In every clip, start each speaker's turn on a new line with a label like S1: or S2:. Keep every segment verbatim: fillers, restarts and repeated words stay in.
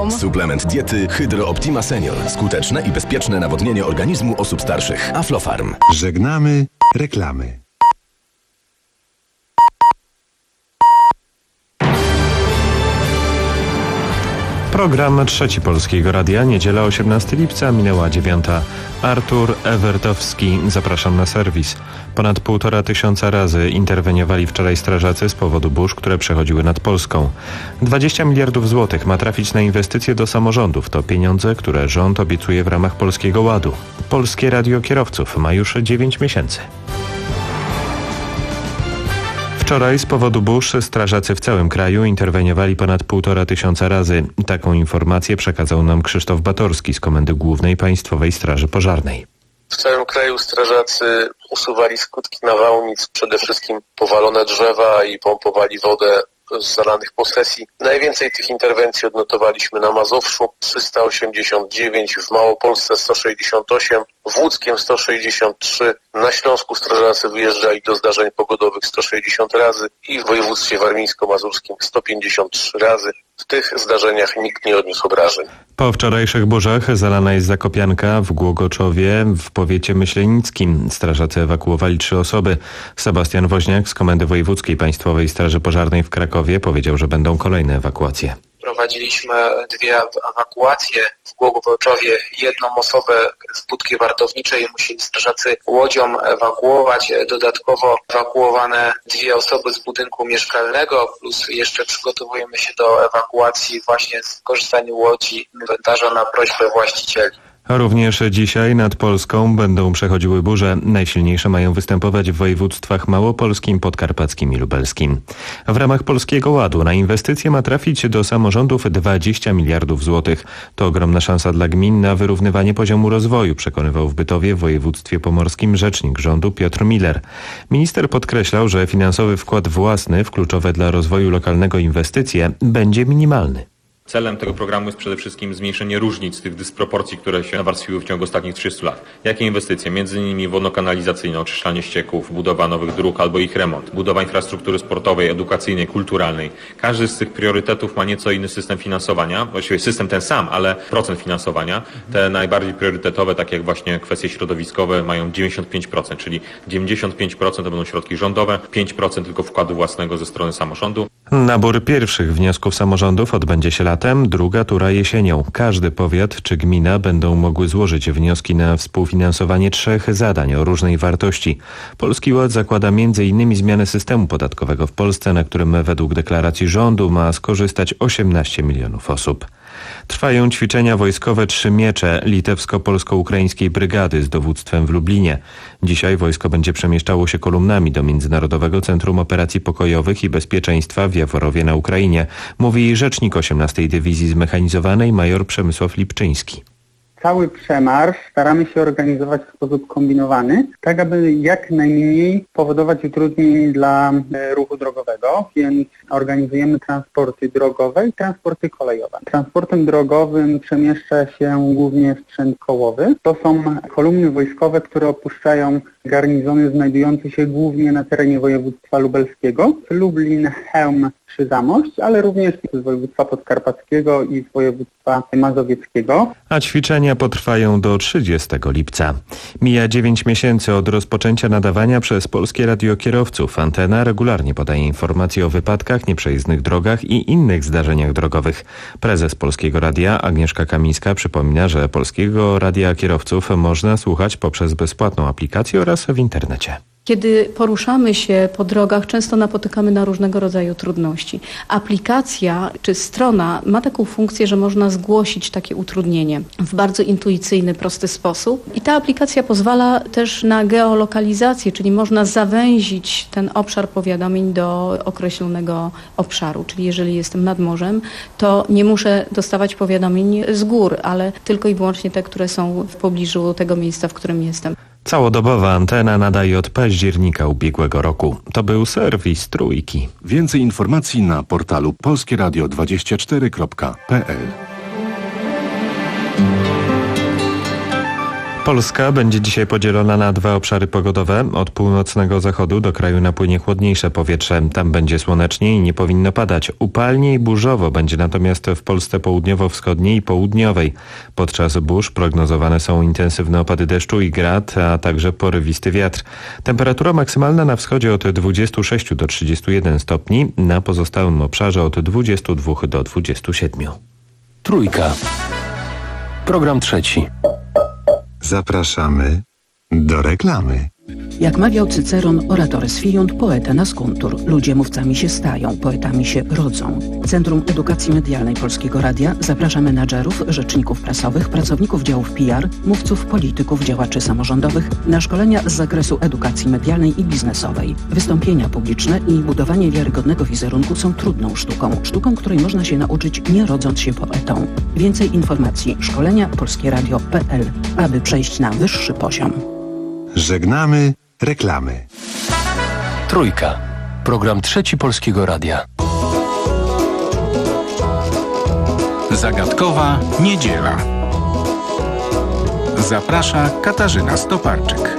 S1: mamą.
S2: Suplement diety Hydro Optima Senior. Skuteczne i bezpieczne nawodnienie organizmu osób starszych. Aflofarm.
S3: Żegnamy reklamy.
S4: Program Trzeci Polskiego Radia, niedziela osiemnastego lipca, minęła dziewiąta. Artur Ewertowski, zapraszam na serwis. Ponad półtora tysiąca razy interweniowali wczoraj strażacy z powodu burz, które przechodziły nad Polską. dwadzieścia miliardów złotych ma trafić na inwestycje do samorządów. To pieniądze, które rząd obiecuje w ramach Polskiego Ładu. Polskie Radio Kierowców ma już dziewięć miesięcy. Wczoraj z powodu burz strażacy w całym kraju interweniowali ponad półtora tysiąca razy. Taką informację przekazał nam Krzysztof Batorski z Komendy Głównej Państwowej Straży Pożarnej.
S5: W całym kraju strażacy usuwali skutki nawałnic, przede wszystkim powalone drzewa i pompowali wodę z zalanych posesji. Najwięcej tych interwencji odnotowaliśmy na Mazowszu trzysta osiemdziesiąt dziewięć, w Małopolsce sto sześćdziesiąt osiem, w Łódzkiem sto sześćdziesiąt trzy, na Śląsku strażacy wyjeżdżali do zdarzeń pogodowych sto sześćdziesiąt razy i w województwie warmińsko-mazurskim sto pięćdziesiąt trzy razy. W tych zdarzeniach nikt nie odniósł obrażeń.
S4: Po wczorajszych burzach zalana jest Zakopianka w Głogoczowie w powiecie myślenickim. Strażacy ewakuowali trzy osoby. Sebastian Woźniak z Komendy Wojewódzkiej Państwowej Straży Pożarnej w Krakowie powiedział, że będą kolejne ewakuacje.
S6: Prowadziliśmy dwie ewakuacje w Głogoczowie. Jedną osobę z budki wartowniczej musieli strażacy łodzią ewakuować. Dodatkowo ewakuowane dwie osoby z budynku mieszkalnego, plus jeszcze przygotowujemy się do ewakuacji właśnie z korzystaniem łodzi inwentarza na prośbę właścicieli.
S4: Również dzisiaj nad Polską będą przechodziły burze. Najsilniejsze mają występować w województwach małopolskim, podkarpackim i lubelskim. W ramach Polskiego Ładu na inwestycje ma trafić do samorządów dwadzieścia miliardów złotych. To ogromna szansa dla gmin na wyrównywanie poziomu rozwoju, przekonywał w Bytowie w województwie pomorskim rzecznik rządu Piotr Miller. Minister podkreślał, że finansowy wkład własny w kluczowe dla rozwoju lokalnego inwestycje będzie minimalny.
S7: Celem tego programu jest przede wszystkim zmniejszenie różnic, tych dysproporcji, które się nawarstwiły w ciągu ostatnich trzystu lat. Jakie inwestycje? Między innymi wodno-kanalizacyjne, oczyszczanie ścieków, budowa nowych dróg albo ich remont, budowa infrastruktury sportowej, edukacyjnej, kulturalnej. Każdy z tych priorytetów ma nieco inny system finansowania, właściwie system ten sam, ale procent finansowania. Te najbardziej priorytetowe, takie jak właśnie kwestie środowiskowe, mają dziewięćdziesiąt pięć procent, czyli dziewięćdziesiąt pięć procent to będą środki rządowe, pięć procent tylko wkładu własnego ze strony samorządu.
S4: Nabór pierwszych wniosków samorządów odbędzie się latem, druga tura jesienią. Każdy powiat czy gmina będą mogły złożyć wnioski na współfinansowanie trzech zadań o różnej wartości. Polski Ład zakłada między innymi zmianę systemu podatkowego w Polsce, na którym według deklaracji rządu ma skorzystać osiemnaście milionów osób. Trwają ćwiczenia wojskowe Trzy Miecze litewsko-polsko-ukraińskiej brygady z dowództwem w Lublinie. Dzisiaj wojsko będzie przemieszczało się kolumnami do Międzynarodowego Centrum Operacji Pokojowych i Bezpieczeństwa w Jaworowie na Ukrainie, mówi rzecznik osiemnastej Dywizji Zmechanizowanej major Przemysław Lipczyński.
S8: Cały przemarsz staramy się organizować w sposób kombinowany, tak aby jak najmniej powodować utrudnień dla ruchu drogowego, więc organizujemy transporty drogowe i transporty kolejowe. Transportem drogowym przemieszcza się głównie sprzęt kołowy. To są kolumny wojskowe, które opuszczają garnizony znajdujące się głównie na terenie województwa lubelskiego, Lublin, Chełm czy Zamość, ale również z województwa podkarpackiego i z województwa mazowieckiego.
S4: A ćwiczenia potrwają do trzydziestego lipca. Mija dziewięć miesięcy od rozpoczęcia nadawania przez Polskie Radio Kierowców. Antena regularnie podaje informacje o wypadkach, nieprzejezdnych drogach i innych zdarzeniach drogowych. Prezes Polskiego Radia Agnieszka Kamińska przypomina, że Polskiego Radia Kierowców można słuchać poprzez bezpłatną aplikację oraz w internecie.
S1: Kiedy poruszamy się po drogach, często napotykamy na różnego rodzaju trudności. Aplikacja czy strona ma taką funkcję, że można zgłosić takie utrudnienie w bardzo intuicyjny, prosty sposób. I ta aplikacja pozwala też na geolokalizację, czyli można zawęzić ten obszar powiadomień do określonego obszaru. Czyli jeżeli jestem nad morzem, to nie muszę dostawać powiadomień z gór, ale tylko i wyłącznie te, które są w pobliżu tego miejsca, w którym jestem.
S4: Całodobowa antena nadaje od października ubiegłego roku. To był serwis Trójki.
S3: Więcej informacji na portalu polskie radio dwadzieścia cztery kropka p l.
S4: Polska będzie dzisiaj podzielona na dwa obszary pogodowe. Od północnego zachodu do kraju napłynie chłodniejsze powietrze. Tam będzie słonecznie i nie powinno padać. Upalnie i burzowo będzie natomiast w Polsce południowo-wschodniej i południowej. Podczas burz prognozowane są intensywne opady deszczu i grad, a także porywisty wiatr. Temperatura maksymalna na wschodzie od dwudziestu sześciu do trzydziestu jeden stopni, na pozostałym obszarze od dwudziestu dwóch do dwudziestu siedmiu.
S9: Trójka. Program trzeci.
S3: Zapraszamy do reklamy.
S10: Jak mawiał Cyceron, oratoris fiunt, poeta nascuntur. Ludzie mówcami się stają, poetami się rodzą. Centrum Edukacji Medialnej Polskiego Radia zaprasza menadżerów, rzeczników prasowych, pracowników działów P R, mówców, polityków, działaczy samorządowych na szkolenia z zakresu edukacji medialnej i biznesowej. Wystąpienia publiczne i budowanie wiarygodnego wizerunku są trudną sztuką. Sztuką, której można się nauczyć, nie rodząc się poetą. Więcej informacji szkolenia polskieradio kropka p l, aby przejść na wyższy poziom.
S3: Żegnamy reklamy.
S9: Trójka. Program trzeci Polskiego Radia.
S11: Zagadkowa niedziela. Zaprasza Katarzyna Stoparczyk.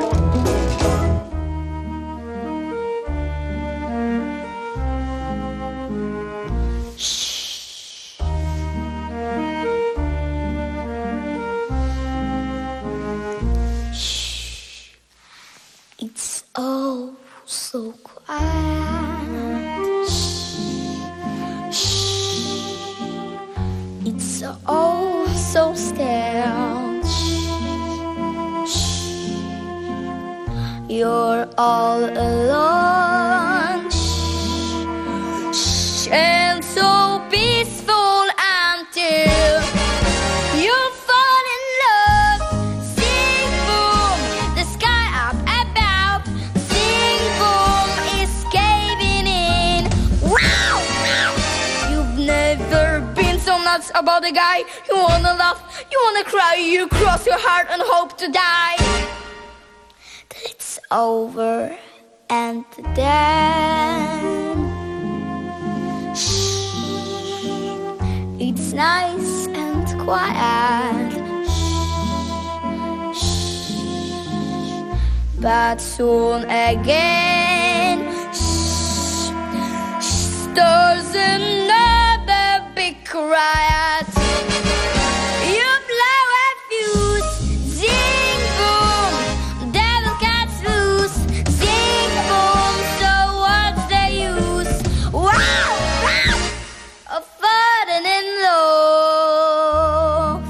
S12: It's all so quiet. Shh, shh. It's all so still. Shh, shh. You're all alone. Shh, shh. And so peaceful until you fall in love. Sing boom, the sky up above. Sing boom is caving in. Wow! You've never been so nuts about a guy. You wanna laugh, you wanna cry. You cross your heart and hope to die. Till it's over and then shh, it's nice and quiet. Shh, shh, but soon again shh, stirs another big riot. You blow a fuse, zing boom, devil cuts loose, zing boom. So what's the use? Wow, wow, of falling in love.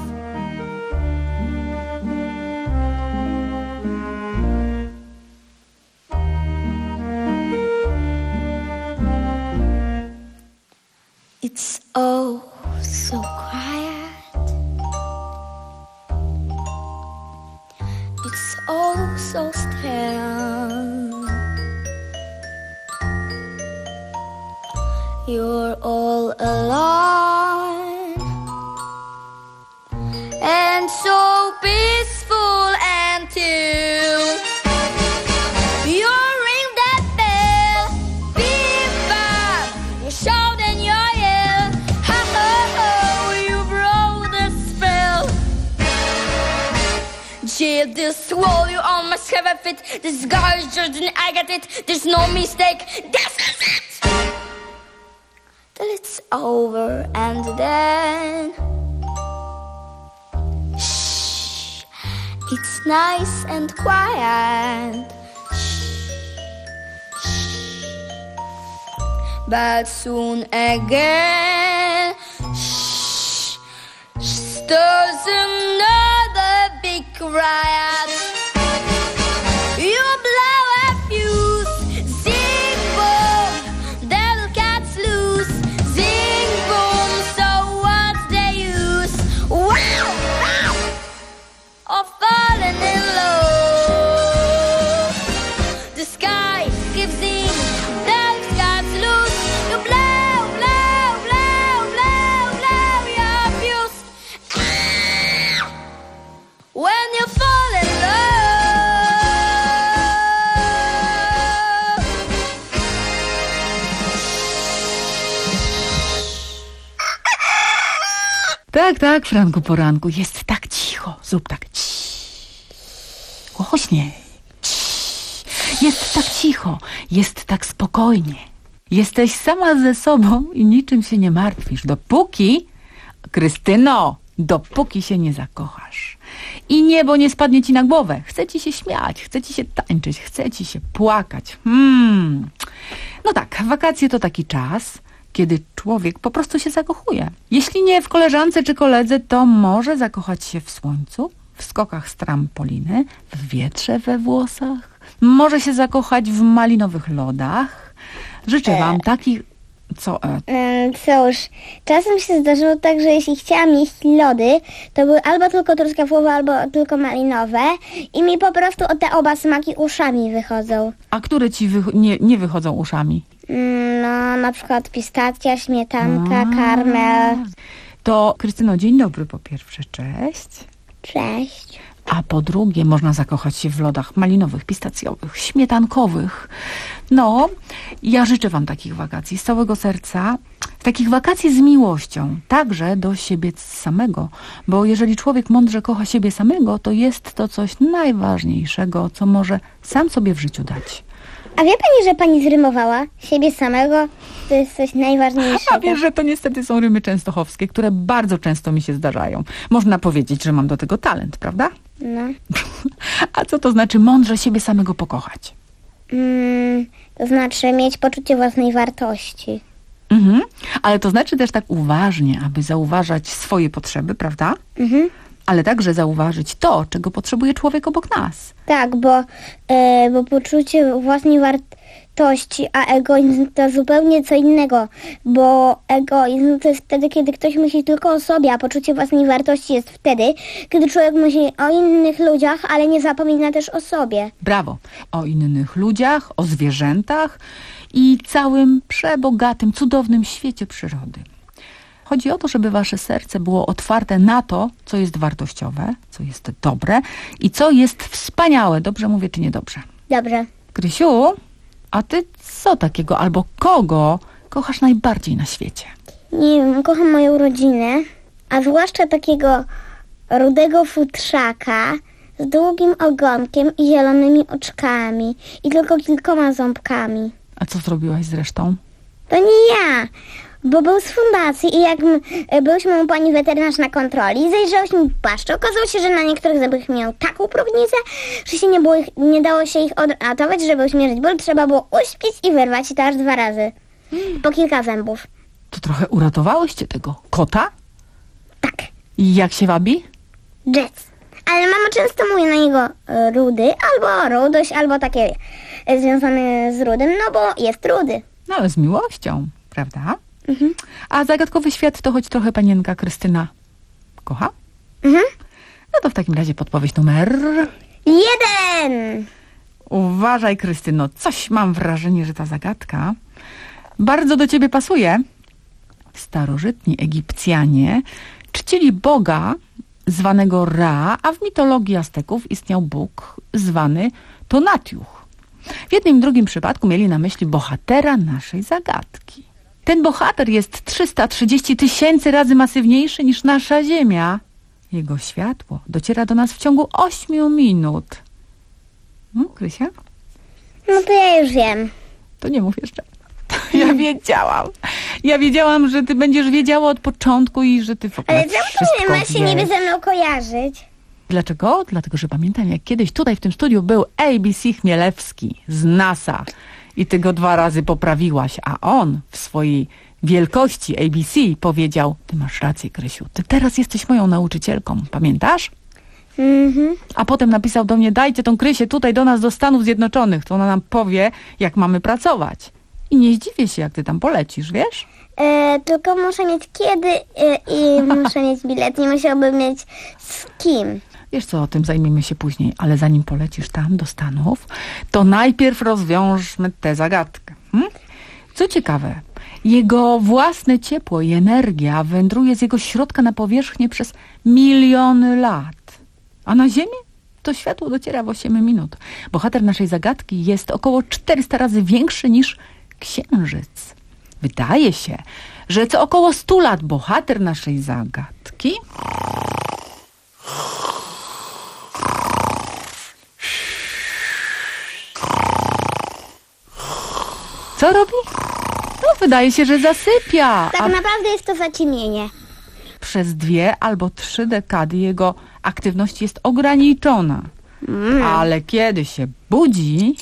S12: It's oh so quiet. It's all so still. You're all alone and so peaceful until you ring that bell. Beep bop, you shout and you yell. Ha ha ha, you broke the spell. Yeah, this wall you all must have a fit. This guy's just an I got it. There's no mistake. This is it. Till it's over and then shh, it's nice and quiet. Shh, shh. But soon again shh, stirs another big riot. You blow a fuse, zing boom, devil cuts loose, zing boom. So what's the use? Wow, wow, of falling in love. The sky gives in, devil cuts loose. You blow, blow, blow, blow, blow your fuse. Ah, when you fall in love.
S13: Tak, tak, Franku Poranku, jest tak cicho. Zrób tak. Ciii. Głośniej. Jest tak cicho, jest tak spokojnie. Jesteś sama ze sobą i niczym się nie martwisz. Dopóki, Krystyno, dopóki się nie zakochasz. I niebo nie spadnie ci na głowę. Chce ci się śmiać, chce ci się tańczyć, chce ci się płakać. Hmm. No tak, wakacje to taki czas, kiedy człowiek po prostu się zakochuje. Jeśli nie w koleżance czy koledze, to może zakochać się w słońcu, w skokach z trampoliny, w wietrze we włosach. Może się zakochać w malinowych lodach. Życzę wam takich... Co? E?
S14: Cóż, czasem się zdarzyło tak, że jeśli chciałam jeść lody, to były albo tylko truskawkowe, albo tylko malinowe i mi po prostu o te oba smaki uszami wychodzą.
S13: A które ci wy... nie, nie wychodzą uszami?
S14: No, na przykład pistacja, śmietanka, A. karmel.
S13: To, Krystyno, dzień dobry po pierwsze, cześć.
S14: Cześć.
S13: A po drugie, można zakochać się w lodach malinowych, pistacjowych, śmietankowych. No, ja życzę wam takich wakacji z całego serca. Takich wakacji z miłością, także do siebie samego. Bo jeżeli człowiek mądrze kocha siebie samego, to jest to coś najważniejszego, co może sam sobie w życiu dać.
S14: A wie pani, że pani zrymowała siebie samego? To jest coś najważniejszego.
S13: A wiesz, że to niestety są rymy częstochowskie, które bardzo często mi się zdarzają. Można powiedzieć, że mam do tego talent, prawda?
S14: No.
S13: A co to znaczy mądrze siebie samego pokochać?
S14: Mm, to znaczy mieć poczucie własnej wartości.
S13: Mhm. Ale to znaczy też tak uważnie, aby zauważać swoje potrzeby, prawda?
S14: Mhm.
S13: Ale także zauważyć to, czego potrzebuje człowiek obok nas.
S14: Tak, bo, e, bo poczucie własnej wartości, a egoizm to zupełnie co innego. Bo egoizm to jest wtedy, kiedy ktoś myśli tylko o sobie, a poczucie własnej wartości jest wtedy, kiedy człowiek myśli o innych ludziach, ale nie zapomina też o sobie.
S13: Brawo. O innych ludziach, o zwierzętach i całym przebogatym, cudownym świecie przyrody. Chodzi o to, żeby wasze serce było otwarte na to, co jest wartościowe, co jest dobre i co jest wspaniałe. Dobrze mówię, czy niedobrze?
S14: Dobrze.
S13: Krysiu, a ty co takiego albo kogo kochasz najbardziej na świecie?
S14: Nie wiem, kocham moją rodzinę, a zwłaszcza takiego rudego futrzaka z długim ogonkiem i zielonymi oczkami i tylko kilkoma ząbkami.
S13: A co zrobiłaś z resztą?
S14: To nie ja. Bo był z fundacji i jak m, byliśmy u pani weterynarz na kontroli, zajrzałyśmy paszczę. Okazało się, że na niektórych zębach miał taką próchnicę, że się nie, było ich, nie dało się ich odratować, żeby uśmierzyć ból. Trzeba było uśpić i wyrwać i to aż dwa razy. Po kilka zębów.
S13: To trochę uratowałyście tego kota?
S14: Tak.
S13: I jak się wabi?
S14: Jets. Ale mama często mówi na niego rudy, albo rudość, albo takie związane z rudym, no bo jest rudy.
S13: No ale z miłością, prawda?
S14: Mhm.
S13: A zagadkowy świat to choć trochę panienka Krystyna kocha?
S14: Mhm.
S13: No to w takim razie podpowiedź numer...
S14: Jeden!
S13: Uważaj, Krystyno, coś mam wrażenie, że ta zagadka bardzo do ciebie pasuje. Starożytni Egipcjanie czcili Boga zwanego Ra, a w mitologii Azteków istniał Bóg zwany Tonatiuh. W jednym i drugim przypadku mieli na myśli bohatera naszej zagadki. Ten bohater jest trzysta trzydzieści tysięcy razy masywniejszy niż nasza Ziemia. Jego światło dociera do nas w ciągu ośmiu minut. No, Krysia?
S14: No to ja już wiem.
S13: To nie mów jeszcze. Ja wiedziałam. Ja wiedziałam, że ty będziesz wiedziała od początku i że ty w ogóle
S14: Ale czemu ma się niby ze mną kojarzyć?
S13: Dlaczego? Dlatego, że pamiętam, jak kiedyś tutaj w tym studiu był A B C Chmielewski z NASA i ty go dwa razy poprawiłaś, a on w swojej wielkości A B C powiedział: ty masz rację, Krysiu, ty teraz jesteś moją nauczycielką, pamiętasz?
S14: Mhm.
S13: A potem napisał do mnie: dajcie tą Krysię tutaj do nas, do Stanów Zjednoczonych, to ona nam powie, jak mamy pracować. I nie zdziwię się, jak ty tam polecisz, wiesz?
S14: E, tylko muszę mieć kiedy e, i muszę mieć bilet, nie musiałbym mieć z kim.
S13: Wiesz co, o tym zajmiemy się później, ale zanim polecisz tam do Stanów, to najpierw rozwiążmy tę zagadkę. Hm? Co ciekawe, jego własne ciepło i energia wędruje z jego środka na powierzchnię przez miliony lat. A na Ziemi to światło dociera w osiem minut. Bohater naszej zagadki jest około czterysta razy większy niż Księżyc. Wydaje się, że co około stu lat bohater naszej zagadki Co robi? No, wydaje się, że zasypia.
S14: Tak
S13: a
S14: naprawdę jest to zaciemienie.
S13: przez dwie albo trzy dekady jego aktywność jest ograniczona.
S14: Mm.
S13: Ale kiedy się budzi...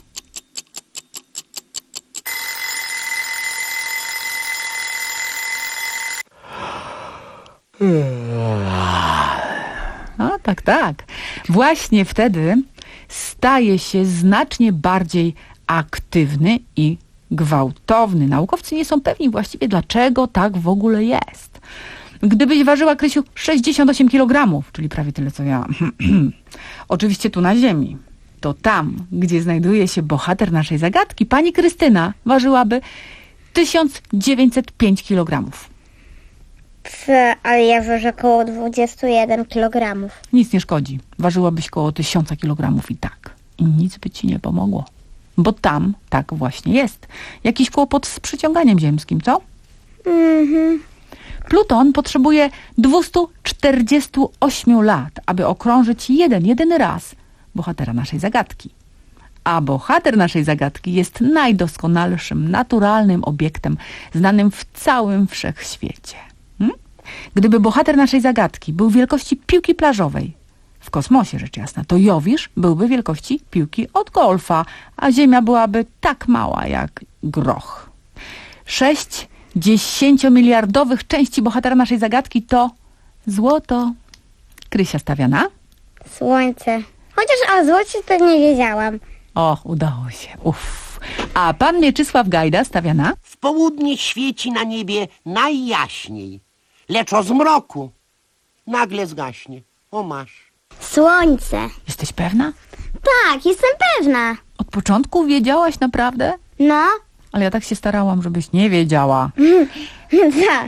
S13: A, tak, tak. Właśnie wtedy staje się znacznie bardziej aktywny i gwałtowny. Naukowcy nie są pewni właściwie, dlaczego tak w ogóle jest. Gdybyś ważyła, Krysiu, sześćdziesiąt osiem kilogramów, czyli prawie tyle, co ja, oczywiście tu na ziemi, to tam, gdzie znajduje się bohater naszej zagadki, pani Krystyna ważyłaby tysiąc dziewięćset pięć kilogramów.
S14: Pff, ale ja ważę około dwadzieścia jeden kilogramów.
S13: Nic nie szkodzi. Ważyłabyś koło tysiąca kilogramów i tak. I nic by ci nie pomogło. Bo tam tak właśnie jest. Jakiś kłopot z przyciąganiem ziemskim, co?
S14: Mhm.
S13: Pluton potrzebuje dwieście czterdzieści osiem lat, aby okrążyć jeden, jedyny raz bohatera naszej zagadki. A bohater naszej zagadki jest najdoskonalszym, naturalnym obiektem znanym w całym wszechświecie. Hmm? Gdyby bohater naszej zagadki był wielkości piłki plażowej, w kosmosie rzecz jasna, to Jowisz byłby wielkości piłki od golfa, a Ziemia byłaby tak mała jak groch. Sześć dziesięciomiliardowych części bohatera naszej zagadki to złoto. Krysia stawia na?
S14: Słońce. Chociaż o złocie to nie wiedziałam.
S13: Och, udało się. Uff. A pan Mieczysław Gajda stawia na?
S15: W południe świeci na niebie najjaśniej, lecz o zmroku nagle zgaśnie. O masz.
S14: Słońce.
S13: Jesteś pewna?
S14: Tak, jestem pewna.
S13: Od początku wiedziałaś naprawdę?
S14: No.
S13: Ale ja tak się starałam, żebyś nie wiedziała.
S14: Tak.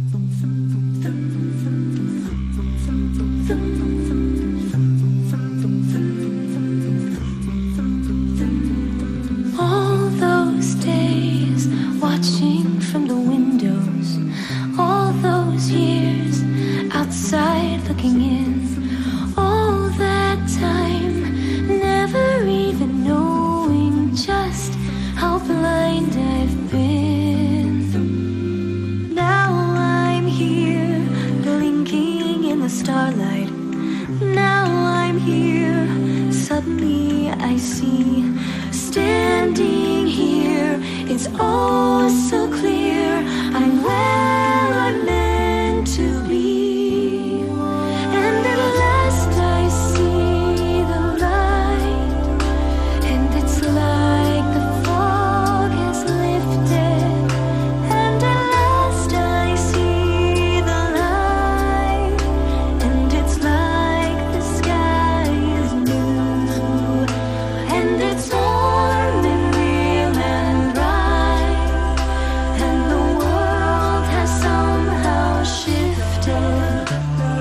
S12: All those days watching from the windows, all those years outside looking in, all that time never even knowing just how blind I've been. Now I'm here blinking in the starlight. Now I'm here, suddenly I see. Standing here, it's all so clear. I'm where I'm meant to be. And at last I see the light. And it's like the fog has lifted. And at last I see the light. And it's like the sky is blue. And it's warm and real and bright. And the world has somehow shifted.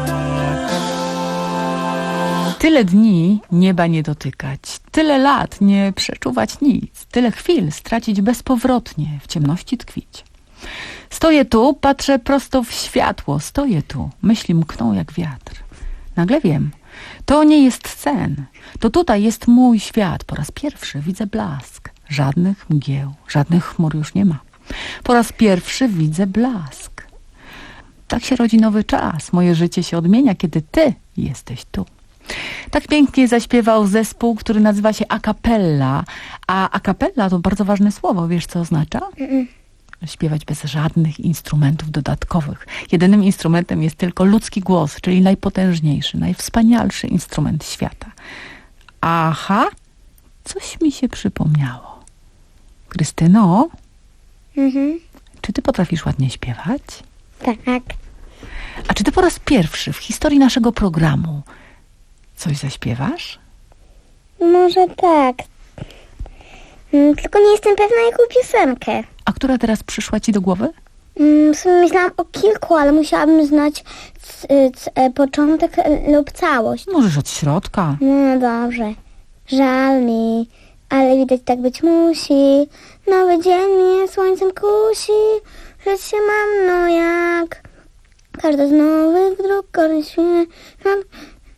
S13: Tyle dni nieba nie dotykać, tyle lat nie przeczuwać nic, tyle chwil stracić bezpowrotnie, w ciemności tkwić. Stoję tu, patrzę prosto w światło, stoję tu, myśli mkną jak wiatr. Nagle wiem, to nie jest sen, to tutaj jest mój świat. Po raz pierwszy widzę blask, żadnych mgieł, żadnych chmur już nie ma. Po raz pierwszy widzę blask. Tak się rodzi nowy czas, moje życie się odmienia, kiedy ty jesteś tu. Tak pięknie zaśpiewał zespół, który nazywa się a cappella. A a cappella to bardzo ważne słowo. Wiesz, co oznacza?
S14: Mm-mm.
S13: Śpiewać bez żadnych instrumentów dodatkowych. Jedynym instrumentem jest tylko ludzki głos, czyli najpotężniejszy, najwspanialszy instrument świata. Aha, coś mi się przypomniało. Krystyno,
S14: Mhm.
S13: czy ty potrafisz ładnie śpiewać?
S14: Tak.
S13: A czy ty po raz pierwszy w historii naszego programu coś zaśpiewasz?
S14: Może tak. Mm, Tylko nie jestem pewna, jaką piosenkę.
S13: A która teraz przyszła ci do głowy?
S14: Mm, W sumie myślałam o kilku, ale musiałabym znać c, c, e, początek e, lub całość.
S13: Możesz od środka.
S14: No dobrze. Żal mi, ale widać tak być musi. Nowy dzień mnie słońcem kusi. Żyć się mam, no jak każda z nowych dróg korzyść mnie.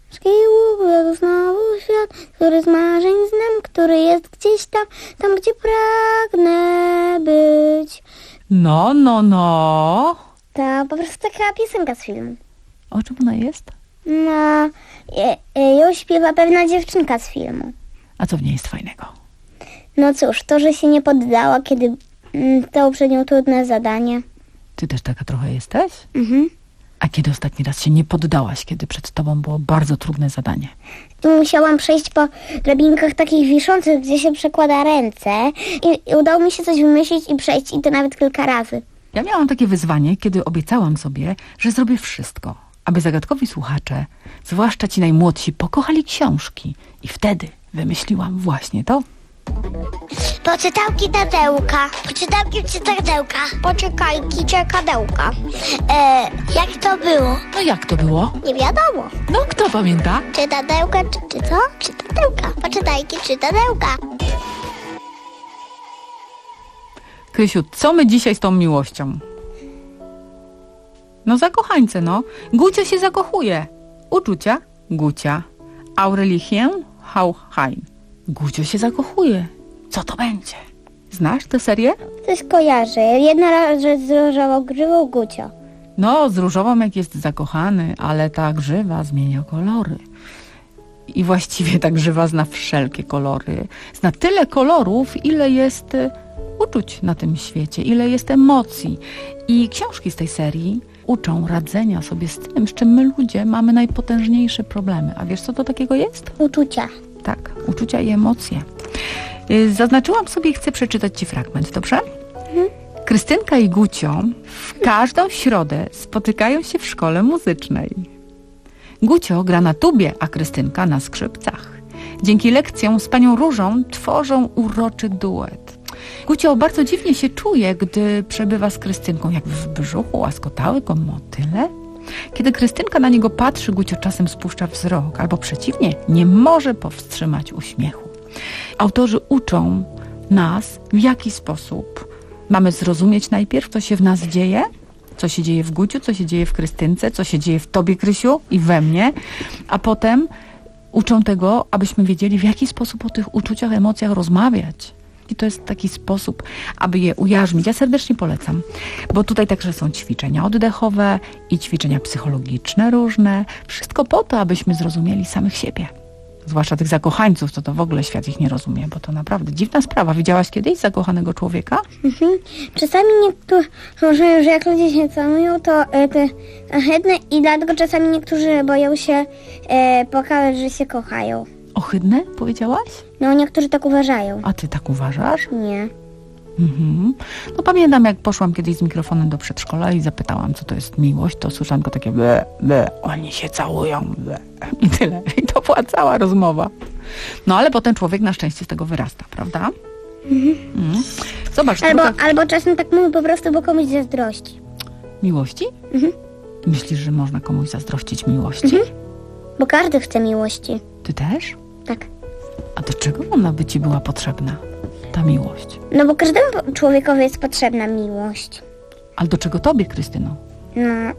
S14: Szki łuk, to znowu świat, który z marzeń znam, który jest gdzieś tam, tam gdzie pragnę być.
S13: No, no, no.
S14: To po prostu taka piosenka z filmu.
S13: O czym ona jest?
S14: No, je- je- ją śpiewa pewna dziewczynka z filmu.
S13: A co w niej jest fajnego?
S14: No cóż, to, że się nie poddała, kiedy mm, stało przed nią trudne zadanie.
S13: Ty też taka trochę jesteś?
S14: Mhm.
S13: A kiedy ostatni raz się nie poddałaś, kiedy przed tobą było bardzo trudne zadanie?
S14: I musiałam przejść po drabinkach takich wiszących, gdzie się przekłada ręce. I, I udało mi się coś wymyślić i przejść, i to nawet kilka razy.
S13: Ja miałam takie wyzwanie, kiedy obiecałam sobie, że zrobię wszystko, aby zagadkowi słuchacze, zwłaszcza ci najmłodsi, pokochali książki. I wtedy wymyśliłam właśnie to.
S14: Poczytałki Tadełka. Poczytałki Tadełka. Poczekajki czekadełka. E, jak to było?
S13: No jak to było?
S14: Nie wiadomo.
S13: No kto pamięta?
S14: Czy Tadełka, czy, czy co? Czy Tadełka. Poczytajki, czy Tadełka.
S13: Krysiu, co my dzisiaj z tą miłością? No zakochańce, no. Gucio się zakochuje. Uczucia? Gucia. Aurelicję? Hauchain. Gucio się zakochuje. Co to będzie? Znasz tę serię?
S14: Coś kojarzę. Jedna raz że z różową grzywą Gucio.
S13: No, z różową jak jest zakochany, ale ta grzywa zmienia kolory. I właściwie ta grzywa zna wszelkie kolory. Zna tyle kolorów, ile jest y, uczuć na tym świecie, ile jest emocji. I książki z tej serii uczą radzenia sobie z tym, z czym my ludzie mamy najpotężniejsze problemy. A wiesz, co to takiego jest?
S14: Uczucia.
S13: Tak, uczucia i emocje. Y, zaznaczyłam sobie i chcę przeczytać ci fragment, dobrze?
S14: Mhm.
S13: Krystynka i Gucio w każdą środę spotykają się w szkole muzycznej. Gucio gra na tubie, a Krystynka na skrzypcach. Dzięki lekcjom z panią Różą tworzą uroczy duet. Gucio bardzo dziwnie się czuje, gdy przebywa z Krystynką, jak w brzuchu łaskotały go motyle. Kiedy Krystynka na niego patrzy, Gucio czasem spuszcza wzrok, albo przeciwnie, nie może powstrzymać uśmiechu. Autorzy uczą nas, w jaki sposób mamy zrozumieć najpierw, co się w nas dzieje, co się dzieje w Guciu, co się dzieje w Krystynce, co się dzieje w tobie, Krysiu, i we mnie, a potem uczą tego, abyśmy wiedzieli, w jaki sposób o tych uczuciach, emocjach rozmawiać. I to jest taki sposób, aby je ujarzmić. Ja serdecznie polecam, bo tutaj także są ćwiczenia oddechowe i ćwiczenia psychologiczne różne. Wszystko po to, abyśmy zrozumieli samych siebie. Zwłaszcza tych zakochańców, to to w ogóle świat ich nie rozumie, bo to naprawdę dziwna sprawa. Widziałaś kiedyś zakochanego człowieka?
S14: Mhm. Czasami niektórzy uważają, że jak ludzie się całują, to e, te ohydne i dlatego czasami niektórzy boją się e, pokazać, że się kochają.
S13: Ohydne, powiedziałaś?
S14: No, niektórzy tak uważają.
S13: A ty tak uważasz?
S14: Nie.
S13: Mhm. No pamiętam, jak poszłam kiedyś z mikrofonem do przedszkola i zapytałam, co to jest miłość, to słyszałam tylko takie ble, ble, oni się całują, ble. I tyle. I to była cała rozmowa. No ale potem człowiek na szczęście z tego wyrasta, prawda?
S14: Mhm.
S13: Mhm. Zobacz,
S14: Albo,
S13: druga...
S14: albo czasem tak mówię po prostu, bo komuś zazdrości.
S13: Miłości?
S14: Mhm.
S13: Myślisz, że można komuś zazdrościć miłości?
S14: Mhm. Bo każdy chce miłości.
S13: Ty też?
S14: Tak.
S13: A do czego ona by ci była potrzebna, ta miłość?
S14: No bo każdemu człowiekowi jest potrzebna miłość.
S13: Ale do czego tobie, Krystyno?
S14: No,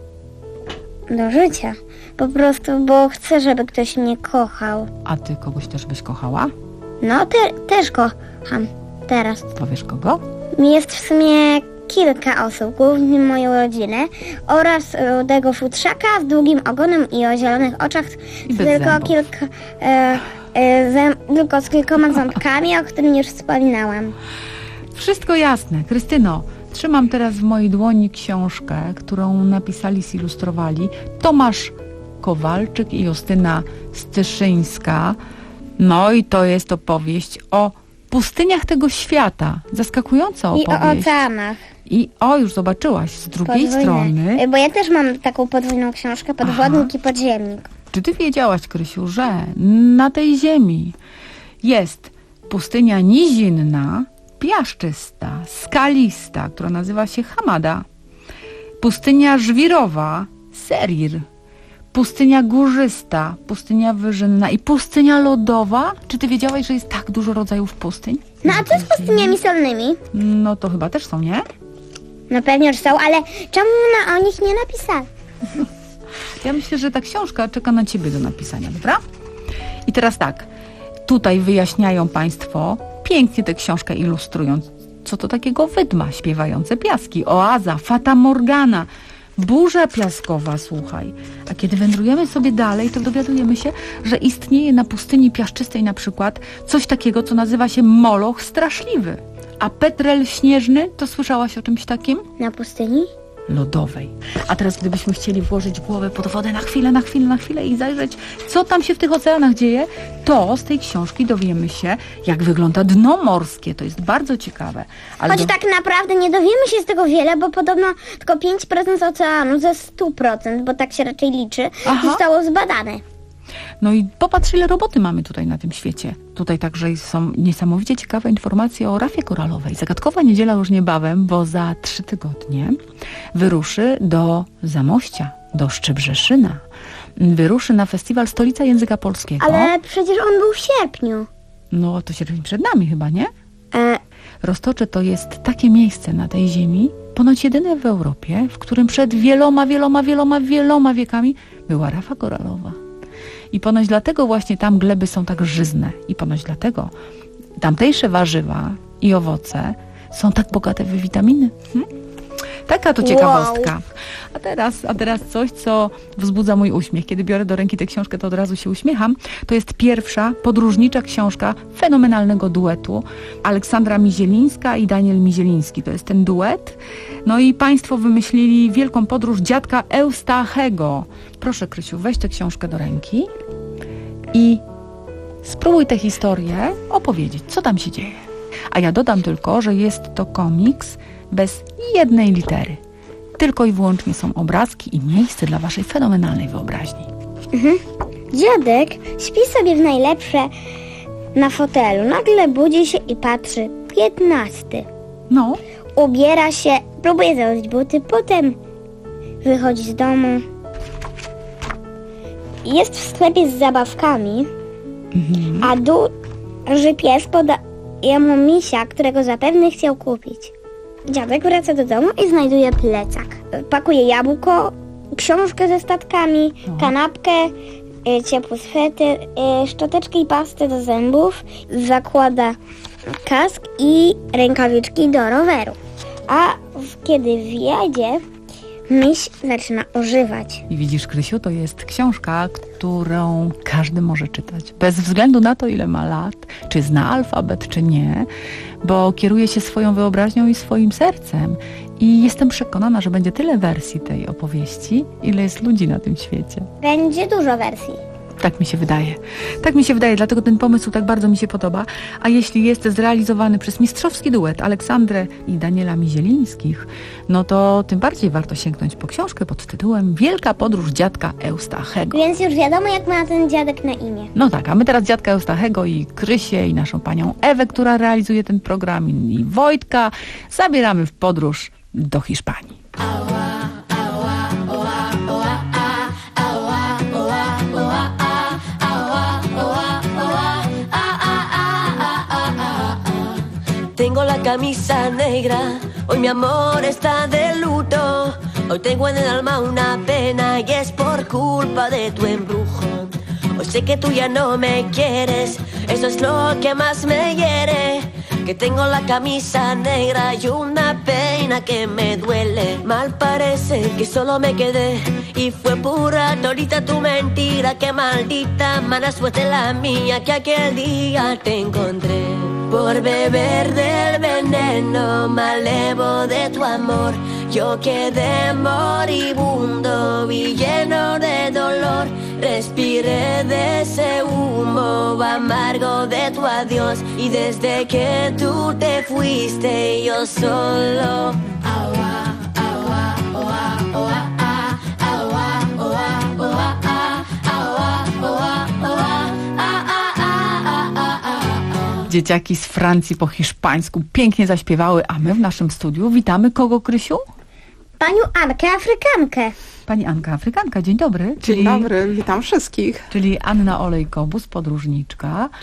S14: do życia. Po prostu, bo chcę, żeby ktoś mnie kochał.
S13: A ty kogoś też byś kochała?
S14: No, te, też kocham. Teraz.
S13: Powiesz kogo?
S14: Jest w sumie kilka osób, głównie moją rodzinę oraz rudego futrzaka z długim ogonem i o zielonych oczach,
S13: I bez
S14: tylko,
S13: zębów.
S14: kilka, e, e, zę, tylko z kilkoma ząbkami, o których już wspominałam.
S13: Wszystko jasne. Krystyno, trzymam teraz w mojej dłoni książkę, którą napisali, zilustrowali Tomasz Kowalczyk i Justyna Styszyńska. No i to jest opowieść o pustyniach tego świata. Zaskakująca opowieść.
S14: I o oceanach.
S13: I o, już zobaczyłaś, z drugiej
S14: Podwójne.
S13: strony...
S14: Bo ja też mam taką podwójną książkę, Podwodnik
S13: Aha.
S14: i Podziemnik.
S13: Czy ty wiedziałaś, Krysiu, że na tej ziemi jest pustynia nizinna, piaszczysta, skalista, która nazywa się Hamada, pustynia żwirowa, Serir, pustynia górzysta, pustynia wyżynna i pustynia lodowa? Czy ty wiedziałaś, że jest tak dużo rodzajów pustyń?
S14: No a co z pustyniami solnymi?
S13: No to chyba też są, nie?
S14: No pewnie, że są, ale czemu na, o nich nie napisali?
S13: Ja myślę, że ta książka czeka na ciebie do napisania, dobra? I teraz tak, tutaj wyjaśniają państwo, pięknie tę książkę ilustrując, co to takiego wydma, śpiewające piaski, oaza, fata morgana, burza piaskowa, słuchaj. A kiedy wędrujemy sobie dalej, to dowiadujemy się, że istnieje na pustyni piaszczystej na przykład coś takiego, co nazywa się moloch straszliwy. A petrel śnieżny, to słyszałaś o czymś takim?
S14: Na pustyni?
S13: Lodowej. A teraz gdybyśmy chcieli włożyć głowę pod wodę na chwilę, na chwilę, na chwilę i zajrzeć, co tam się w tych oceanach dzieje, to z tej książki dowiemy się, jak wygląda dno morskie. To jest bardzo ciekawe. Ale
S14: Choć
S13: do...
S14: tak naprawdę nie dowiemy się z tego wiele, bo podobno tylko pięć procent oceanu ze stu procent, bo tak się raczej liczy,
S13: Aha.
S14: zostało zbadane.
S13: No i popatrz, ile roboty mamy tutaj na tym świecie. Tutaj także są niesamowicie ciekawe informacje o rafie koralowej. Zagadkowa niedziela już niebawem, bo za trzy tygodnie wyruszy do Zamościa, do Szczebrzeszyna. Wyruszy na festiwal Stolica Języka Polskiego.
S14: Ale przecież on był w sierpniu.
S13: No to sierpień przed nami chyba, nie?
S14: E...
S13: Roztocze to jest takie miejsce na tej ziemi, ponoć jedyne w Europie, w którym przed wieloma, wieloma, wieloma, wieloma wiekami była rafa koralowa. I ponoć dlatego właśnie tam gleby są tak żyzne. I ponoć dlatego tamtejsze warzywa i owoce są tak bogate w witaminy. Hm? Taka to ciekawostka. Wow. A teraz, a teraz coś, co wzbudza mój uśmiech. Kiedy biorę do ręki tę książkę, to od razu się uśmiecham. To jest pierwsza podróżnicza książka fenomenalnego duetu. Aleksandra Mizielińska i Daniel Mizieliński. To jest ten duet. No i państwo wymyślili wielką podróż dziadka Eustachego. Proszę, Krysiu, weź tę książkę do ręki i spróbuj tę historię opowiedzieć, co tam się dzieje. A ja dodam tylko, że jest to komiks bez jednej litery. Tylko i wyłącznie są obrazki i miejsce dla waszej fenomenalnej wyobraźni.
S14: Mhm. Dziadek śpi sobie w najlepsze na fotelu. Nagle budzi się i patrzy. Piętnasty.
S13: No.
S14: Ubiera się, próbuje założyć buty, potem wychodzi z domu. Jest w sklepie z zabawkami, mhm. a duży pies podaje mu misia, którego zapewne chciał kupić. Dziadek wraca do domu i znajduje plecak. Pakuje jabłko, książkę ze statkami, no. kanapkę, ciepły sweter, szczoteczkę i pastę do zębów, zakłada kask i rękawiczki do roweru. A kiedy wjedzie, miś zaczyna ożywać.
S13: I widzisz, Krysiu, to jest książka, którą każdy może czytać. Bez względu na to, ile ma lat, czy zna alfabet, czy nie, bo kieruje się swoją wyobraźnią i swoim sercem. I jestem przekonana, że będzie tyle wersji tej opowieści, ile jest ludzi na tym świecie.
S14: Będzie dużo wersji.
S13: Tak mi się wydaje. Tak mi się wydaje, dlatego ten pomysł tak bardzo mi się podoba. A jeśli jest zrealizowany przez mistrzowski duet Aleksandrę i Daniela Mizielińskich, no to tym bardziej warto sięgnąć po książkę pod tytułem Wielka podróż dziadka Eustachego.
S14: Więc już wiadomo, jak ma ten dziadek na imię.
S13: No tak, a my teraz dziadka Eustachego i Krysię i naszą panią Ewę, która realizuje ten program, i Wojtka zabieramy w podróż do Hiszpanii.
S16: Tengo la camisa negra, hoy mi amor está de luto. Hoy tengo en el alma una pena y es por culpa de tu embrujo. Hoy sé que tú ya no me quieres, eso es lo que más me hiere. Que tengo la camisa negra y una pena que me duele. Mal parece que solo me quedé y fue pura todita tu mentira. Qué maldita mala suerte la mía que aquel día te encontré. Por beber del veneno malevo de tu amor, yo quedé moribundo y lleno de dolor. Respiré de ese humo amargo de tu adiós y desde que tú te fuiste yo solo agua, agua, oa, oa, ah, agua, oa, oa, ah, agua, oa, oa, ah, ah, ah, ah, ah.
S13: Dzieciaki z Francji po hiszpańsku pięknie zaśpiewały, a my w naszym studiu witamy kogo, Krysiu?
S14: Panią Ankę Afrykankę.
S13: Pani Anka Afrykanka, dzień dobry.
S17: Dzień
S13: czyli,
S17: dobry, witam wszystkich.
S13: Czyli Anna Olejkobus, podróżniczka.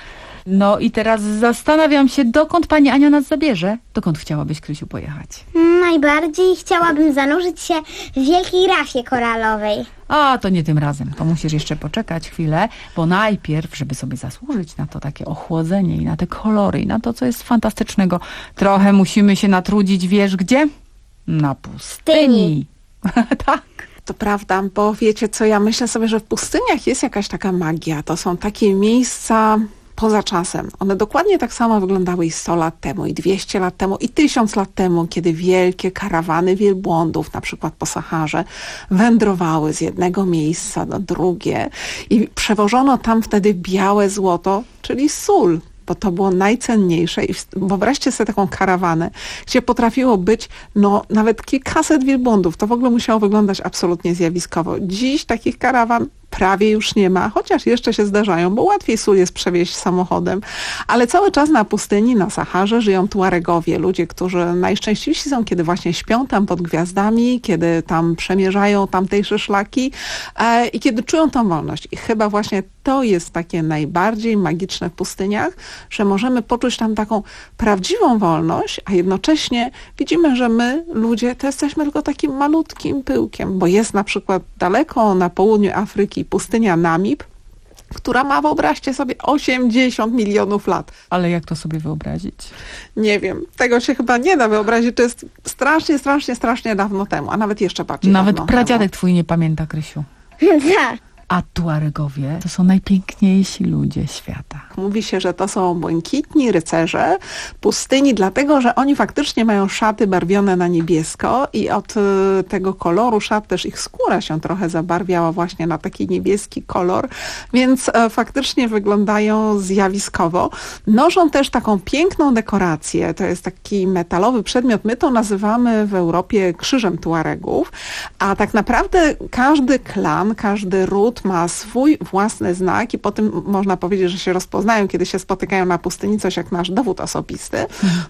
S13: No i teraz zastanawiam się, dokąd pani Ania nas zabierze? Dokąd chciałabyś, Krysiu, pojechać?
S14: Najbardziej chciałabym zanurzyć się w wielkiej rafie koralowej.
S13: A, to nie tym razem. To musisz jeszcze poczekać chwilę, bo najpierw, żeby sobie zasłużyć na to takie ochłodzenie i na te kolory i na to, co jest fantastycznego, trochę musimy się natrudzić, wiesz gdzie? Na pustyni. Tak.
S17: To prawda, bo wiecie co, ja myślę sobie, że w pustyniach jest jakaś taka magia. To są takie miejsca poza czasem. One dokładnie tak samo wyglądały i sto lat temu, i dwieście lat temu, i tysiąc lat temu, kiedy wielkie karawany wielbłądów, na przykład po Saharze, wędrowały z jednego miejsca na drugie i przewożono tam wtedy białe złoto, czyli sól, bo to było najcenniejsze. I wyobraźcie sobie taką karawanę, gdzie potrafiło być no nawet kilkaset wielbłądów. To w ogóle musiało wyglądać absolutnie zjawiskowo. Dziś takich karawan prawie już nie ma, chociaż jeszcze się zdarzają, bo łatwiej sól jest przewieźć samochodem. Ale cały czas na pustyni, na Saharze żyją Tuaregowie, ludzie, którzy najszczęśliwsi są, kiedy właśnie śpią tam pod gwiazdami, kiedy tam przemierzają tamtejsze szlaki e, i kiedy czują tą wolność. I chyba właśnie to jest takie najbardziej magiczne w pustyniach, że możemy poczuć tam taką prawdziwą wolność, a jednocześnie widzimy, że my, ludzie, to jesteśmy tylko takim malutkim pyłkiem, bo jest na przykład daleko na południu Afryki pustynia Namib, która ma, wyobraźcie sobie, osiemdziesiąt milionów lat.
S13: Ale jak to sobie wyobrazić?
S17: Nie wiem. Tego się chyba nie da wyobrazić. To jest strasznie, strasznie, strasznie dawno temu, a nawet jeszcze bardziej
S13: Nawet
S17: dawno
S13: pradziadek
S17: temu.
S13: twój nie pamięta, Krysiu.
S14: Tak.
S13: A Tuaregowie to są najpiękniejsi ludzie świata.
S17: Mówi się, że to są błękitni rycerze pustyni, dlatego, że oni faktycznie mają szaty barwione na niebiesko i od y, tego koloru szat też ich skóra się trochę zabarwiała właśnie na taki niebieski kolor, więc y, faktycznie wyglądają zjawiskowo. Noszą też taką piękną dekorację, to jest taki metalowy przedmiot, my to nazywamy w Europie krzyżem Tuaregów, a tak naprawdę każdy klan, każdy ród ma swój własny znak i potem można powiedzieć, że się rozpoznają, kiedy się spotykają na pustyni, coś jak nasz dowód osobisty.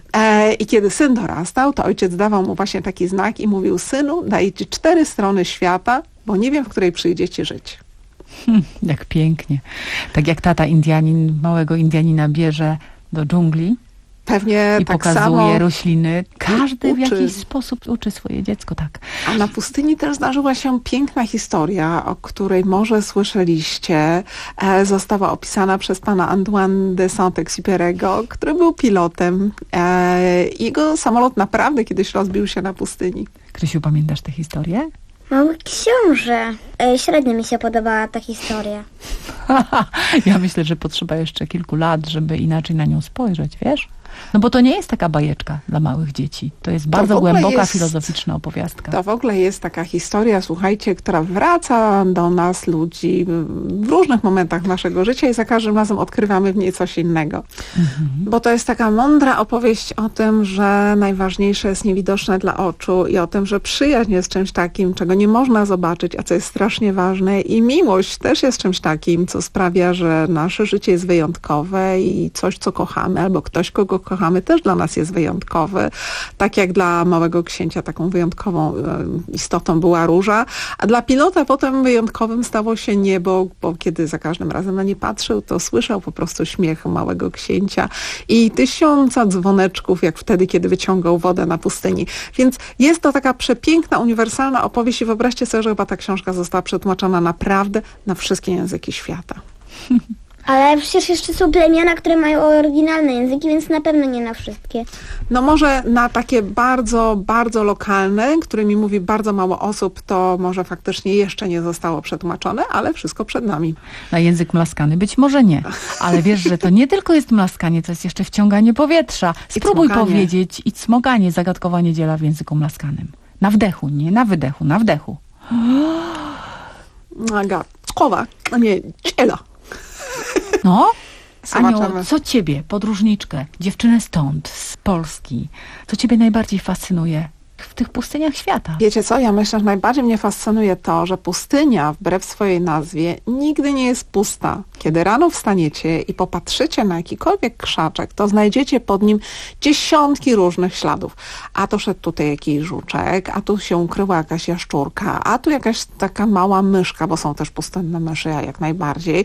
S17: E, I kiedy syn dorastał, to ojciec dawał mu właśnie taki znak i mówił: synu, daję ci cztery strony świata, bo nie wiem, w której przyjdziecie żyć.
S13: Hmm, jak pięknie. Tak jak tata Indianin, małego Indianina bierze do dżungli
S17: Pewnie
S13: i
S17: tak
S13: pokazuje
S17: samo
S13: rośliny. Każdy w
S17: uczy.
S13: jakiś sposób uczy swoje dziecko, tak.
S17: A na pustyni też zdarzyła się piękna historia, o której może słyszeliście. E, została opisana przez pana Antoine de Saint-Exupéry'ego, który był pilotem. E, jego samolot naprawdę kiedyś rozbił się na pustyni.
S13: Krysiu, pamiętasz tę historię?
S14: Mały książę. E, średnio mi się podobała ta historia.
S13: Ja myślę, że potrzeba jeszcze kilku lat, żeby inaczej na nią spojrzeć, wiesz? No bo to nie jest taka bajeczka dla małych dzieci. To jest bardzo
S17: w ogóle
S13: głęboka,
S17: jest-
S13: filozoficzna opowiastka.
S17: To w ogóle jest taka historia, słuchajcie, która wraca do nas, ludzi, w różnych momentach naszego życia i za każdym razem odkrywamy w niej coś innego. Bo to jest taka mądra opowieść o tym, że najważniejsze jest niewidoczne dla oczu i o tym, że przyjaźń jest czymś takim, czego nie można zobaczyć, a co jest strasznie ważne, i miłość też jest czymś takim, co sprawia, że nasze życie jest wyjątkowe i coś, co kochamy, albo ktoś, kogo kochamy, też dla nas jest wyjątkowy. Tak jak dla małego księcia taką wyjątkową e, istotą była róża, a dla pilota potem wyjątkowym stało się niebo, bo kiedy za każdym razem na nie patrzył, to słyszał po prostu śmiech małego księcia i tysiąca dzwoneczków, jak wtedy, kiedy wyciągał wodę na pustyni. Więc jest to taka przepiękna, uniwersalna opowieść i wyobraźcie sobie, że chyba ta książka została przetłumaczona naprawdę na wszystkie języki świata.
S14: Ale przecież jeszcze są plemiona, które mają oryginalne języki, więc na pewno nie na wszystkie.
S17: No może na takie bardzo, bardzo lokalne, którymi mówi bardzo mało osób, to może faktycznie jeszcze nie zostało przetłumaczone, ale wszystko przed nami.
S13: Na język mlaskany być może nie. Ale wiesz, że to nie tylko jest mlaskanie, to jest jeszcze wciąganie powietrza. Spróbuj
S17: cmokanie.
S13: powiedzieć i cmokanie, zagadkowa niedziela w języku mlaskanym. Na wdechu, nie na wydechu, na wdechu.
S17: Aga, skowa, a nie, ciela.
S13: No? Aniu,
S17: Zobaczymy.
S13: co ciebie, podróżniczkę, dziewczynę stąd, z Polski, co ciebie najbardziej fascynuje w tych pustyniach świata.
S17: Wiecie co, ja myślę, że najbardziej mnie fascynuje to, że pustynia wbrew swojej nazwie nigdy nie jest pusta. Kiedy rano wstaniecie i popatrzycie na jakikolwiek krzaczek, to znajdziecie pod nim dziesiątki różnych śladów. A to szedł tutaj jakiś żuczek, a tu się ukryła jakaś jaszczurka, a tu jakaś taka mała myszka, bo są też pustynne myszy, jak najbardziej,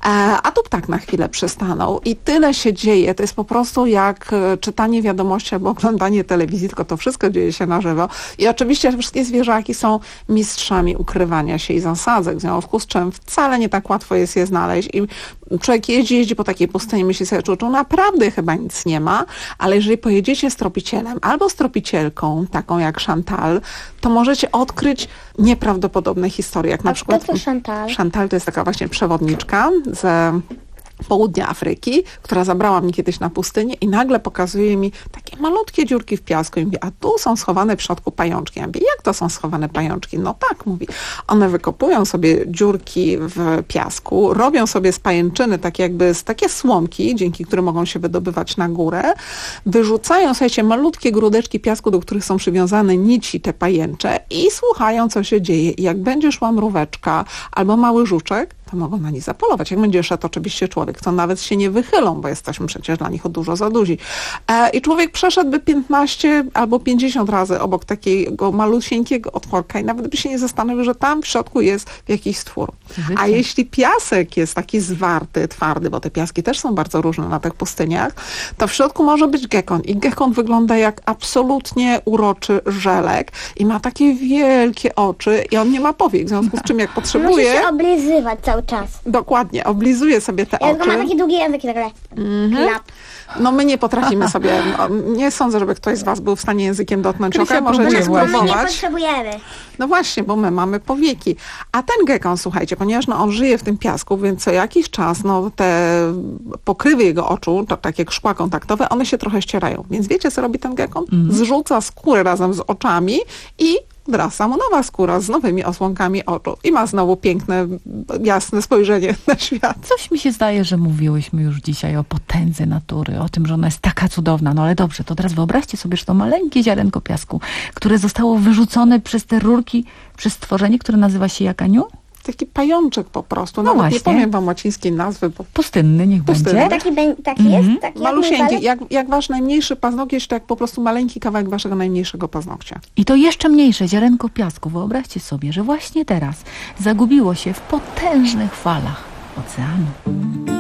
S17: a tu ptak na chwilę przystanął i tyle się dzieje. To jest po prostu jak czytanie wiadomości albo oglądanie telewizji, tylko to wszystko dzieje się na żywo. I oczywiście wszystkie zwierzaki są mistrzami ukrywania się i zasadzek, w związku z czym wcale nie tak łatwo jest je znaleźć. I człowiek jeździ, jeździ po takiej pustyni, myśli sobie, że tu naprawdę chyba nic nie ma, ale jeżeli pojedziecie z tropicielem albo z tropicielką, taką jak Chantal, to możecie odkryć nieprawdopodobne historie. Jak na
S14: A
S17: przykład
S14: kto to Chantal?
S17: Chantal to jest taka właśnie przewodniczka z południa Afryki, która zabrała mnie kiedyś na pustynię i nagle pokazuje mi takie malutkie dziurki w piasku i mówi, a tu są schowane w środku pajączki. Ja mówię, jak to są schowane pajączki? No tak, mówi. One wykopują sobie dziurki w piasku, robią sobie z pajęczyny takie jakby z takie słomki, dzięki którym mogą się wydobywać na górę, wyrzucają, słuchajcie, malutkie grudeczki piasku, do których są przywiązane nici te pajęcze i słuchają, co się dzieje. I jak będzie szła mróweczka albo mały żuczek, to mogą na nie zapolować. Jak będzie szedł oczywiście człowiek, to nawet się nie wychylą, bo jesteśmy przecież dla nich o dużo za duzi. E, I człowiek przeszedłby piętnaście albo pięćdziesiąt razy obok takiego malusieńkiego otworka i nawet by się nie zastanowił, że tam w środku jest jakiś stwór. A jeśli piasek jest taki zwarty, twardy, bo te piaski też są bardzo różne na tych pustyniach, to w środku może być gekon. I gekon wygląda jak absolutnie uroczy żelek i ma takie wielkie oczy i on nie ma powiek, w związku z czym jak potrzebuje...
S14: Musi się oblizywać cały czas.
S17: Dokładnie, oblizuje sobie te
S14: Ja
S17: oczy.
S14: tylko ma taki długi język i tak dalej.
S17: Mhm.
S14: Klap.
S17: No my nie potrafimy sobie, no, nie sądzę, żeby ktoś z was był w stanie językiem dotknąć oka, możecie
S14: My nie
S17: spróbować.
S14: potrzebujemy.
S17: No właśnie, bo my mamy powieki. A ten gekon, słuchajcie, ponieważ no, on żyje w tym piasku, więc co jakiś czas no, te pokrywy jego oczu, to takie szkła kontaktowe, one się trochę ścierają. Więc wiecie, co robi ten gekon? Mm. Zrzuca skórę razem z oczami i wrasta mu nowa skóra z nowymi osłonkami oczu i ma znowu piękne, jasne spojrzenie na świat.
S13: Coś mi się zdaje, że mówiłyśmy już dzisiaj o potędze natury, o tym, że ona jest taka cudowna. No ale dobrze, to teraz wyobraźcie sobie, że to maleńkie ziarenko piasku, które zostało wyrzucone przez te rurki, przez stworzenie, które nazywa się jak, Aniu?
S17: Taki pajączek po prostu.
S13: No
S17: Nawet
S13: właśnie.
S17: nie powiem wam łacińskiej nazwy. Bo...
S13: Pustynny, niech
S17: Pustynny.
S13: będzie.
S14: Taki, bę- taki
S13: Mhm.
S14: jest? Taki
S17: Malusieńki, jak, jak wasz najmniejszy paznokieć, to jak po prostu maleńki kawałek waszego najmniejszego paznokcia.
S13: I to jeszcze mniejsze ziarenko piasku. Wyobraźcie sobie, że właśnie teraz zagubiło się w potężnych falach oceanu.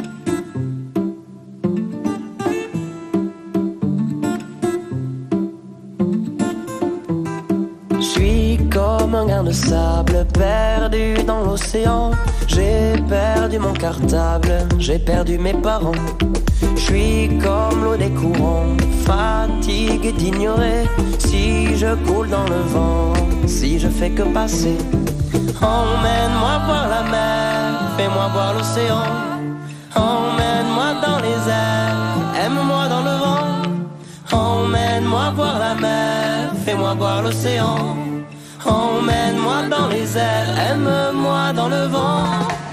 S16: Comme un grain de sable perdu dans l'océan. J'ai perdu mon cartable, j'ai perdu mes parents. Je suis comme l'eau des courants, fatigué d'ignorer si je coule dans le vent, si je fais que passer. Emmène-moi voir la mer, fais-moi voir l'océan. Emmène-moi dans les airs, aime-moi dans le vent. Emmène-moi voir la mer, fais-moi voir l'océan. Emmène-moi dans les airs, aime-moi dans le vent.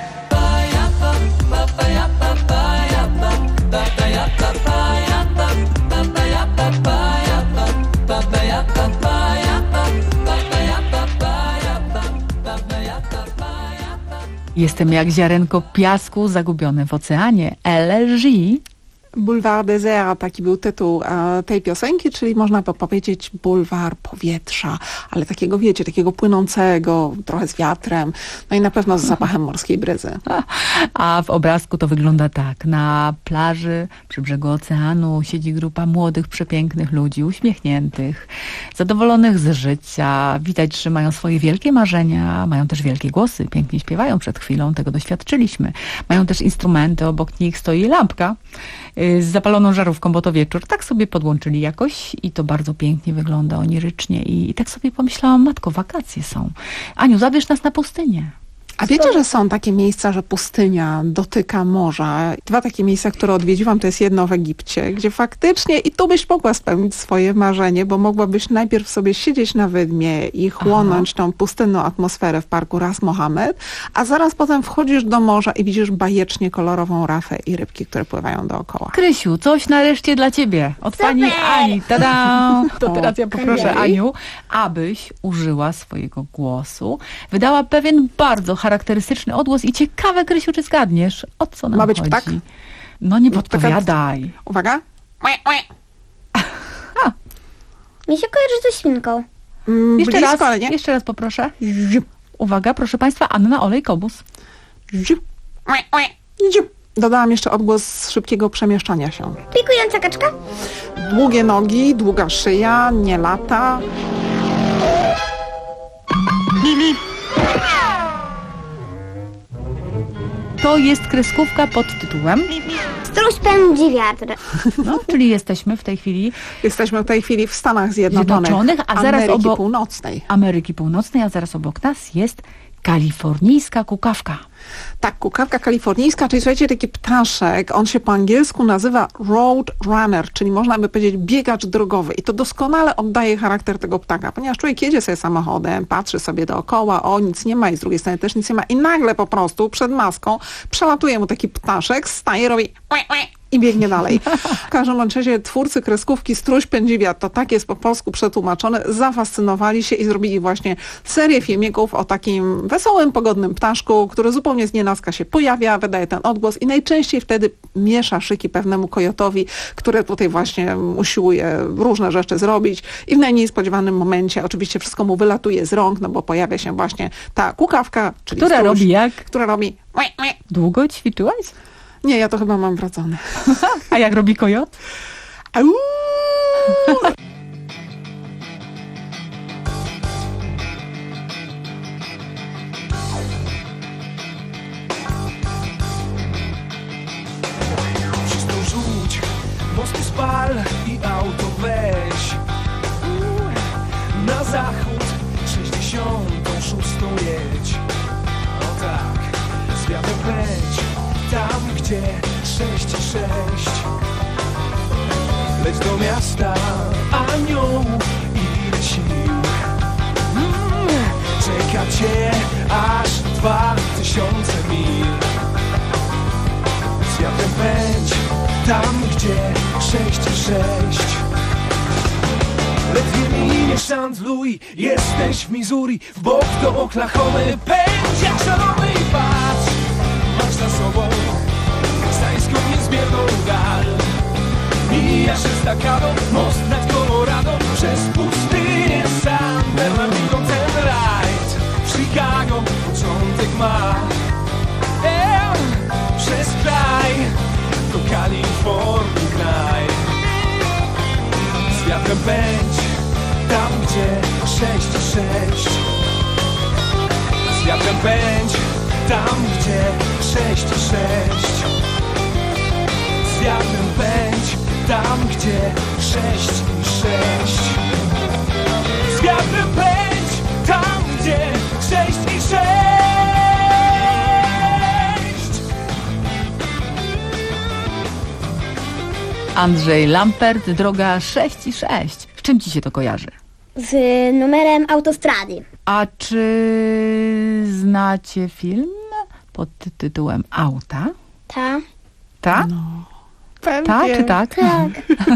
S13: Jestem jak ziarenko piasku zagubione w oceanie. L G.
S17: Boulevard Désert, taki był tytuł e, tej piosenki, czyli można by powiedzieć bulwar powietrza, ale takiego, wiecie, takiego płynącego, trochę z wiatrem, no i na pewno z zapachem morskiej bryzy.
S13: A, a w obrazku to wygląda tak. Na plaży przy brzegu oceanu siedzi grupa młodych, przepięknych ludzi, uśmiechniętych, zadowolonych z życia. Widać, że mają swoje wielkie marzenia, mają też wielkie głosy, pięknie śpiewają przed chwilą, tego doświadczyliśmy. Mają też instrumenty, obok nich stoi lampka z zapaloną żarówką, bo to wieczór. Tak sobie podłączyli jakoś i to bardzo pięknie wygląda, onirycznie. I, i tak sobie pomyślałam, matko, wakacje są. Aniu, zabierz nas na pustynię.
S17: A wiecie, że są takie miejsca, że pustynia dotyka morza? Dwa takie miejsca, które odwiedziłam, to jest jedno w Egipcie, gdzie faktycznie i tu byś mogła spełnić swoje marzenie, bo mogłabyś najpierw sobie siedzieć na wydmie i chłonąć Aha. tą pustynną atmosferę w parku Ras Mohammed, a zaraz potem wchodzisz do morza i widzisz bajecznie kolorową rafę i rybki, które pływają dookoła.
S13: Krysiu, coś nareszcie dla ciebie od
S14: Super.
S13: pani Ani. Tada! To teraz ja poproszę
S14: Ojej.
S13: Aniu, abyś użyła swojego głosu. Wydała pewien bardzo charakterystyczny odgłos i ciekawe, Krysiu, czy zgadniesz, o co nam
S17: Ma być
S13: chodzi.
S17: ptak?
S13: No nie
S17: No,
S13: podpowiadaj.
S17: Uwaga.
S14: Mi się kojarzy ze świnką.
S17: Mm,
S13: Jeszcze
S17: blisko,
S13: raz,
S17: ale nie.
S13: jeszcze raz poproszę. Uwaga, proszę państwa, Anna Olejkobus.
S17: Dodałam jeszcze odgłos szybkiego przemieszczania się.
S14: Pikująca kaczka?
S17: Długie nogi, długa szyja, nie lata.
S13: To jest kreskówka pod tytułem
S14: Struś pędzi wiatr.
S13: No, czyli jesteśmy w tej chwili
S17: Jesteśmy w tej chwili w Stanach Zjednoczonych,
S13: Zjednoczonych, a zaraz
S17: Ameryki
S13: obok
S17: Północnej.
S13: Ameryki Północnej, a zaraz obok nas jest kalifornijska kukawka.
S17: Tak, kukawka kalifornijska, czyli słuchajcie, taki ptaszek, on się po angielsku nazywa road runner, czyli można by powiedzieć biegacz drogowy i to doskonale oddaje charakter tego ptaka, ponieważ człowiek jedzie sobie samochodem, patrzy sobie dookoła, o nic nie ma i z drugiej strony też nic nie ma i nagle po prostu przed maską przelatuje mu taki ptaszek, staje, robi i biegnie dalej. W każdym razie twórcy kreskówki Struś pędzi wiatr, to tak jest po polsku przetłumaczone, zafascynowali się i zrobili właśnie serię filmików o takim wesołym, pogodnym ptaszku, który zupełnie znienacka się pojawia, wydaje ten odgłos i najczęściej wtedy miesza szyki pewnemu kojotowi, który tutaj właśnie usiłuje różne rzeczy zrobić i w najmniej spodziewanym momencie oczywiście wszystko mu wylatuje z rąk, no bo pojawia się właśnie ta kukawka, czyli
S13: Która
S17: struś,
S13: robi jak?
S17: która robi...
S13: Długo ćwiczyłaś?
S17: Nie, ja to chyba mam wrodzone.
S13: A jak robi kojot?
S17: Au!
S18: Wszystko rzuć, mosty spal i auto weź. Na zachód sześćdziesiątą szóstą jedź. O tak, z wiatrem pędź, tam gdzie sześć sześć. Leć do miasta aniołów i ile sił. Mm, czeka cię aż dwa tysiące mil. Z wiatrem pędź, tam gdzie sześć sześć. Ledwie minie Saint Louis, jesteś w Missouri. W bok do Oklahomy pędź jak szalony i patrz. Masz za sobą teksańską niezmierną gal. Mijasz estakadą, most nad Colorado. Przez pustynię San Bernardino ten rajd. W Chicago początek ma. Eee, przez kraj do Kalifornii kraj. Z wiatrem pędź, tam gdzie sześć sześć. Z wiatrem pędź, tam gdzie sześć sześć. Z wiatrem pędź, tam gdzie sześć sześć. Z wiatrem pędź, tam gdzie sześć i sześć.
S13: Andrzej Lampert, droga sześć i sześć. Z czym ci się to kojarzy?
S14: Z numerem autostrady.
S13: A czy znacie film pod tytułem Auta?
S14: Ta.
S13: Ta?
S17: No,
S13: Ta czy tak?
S14: Tak.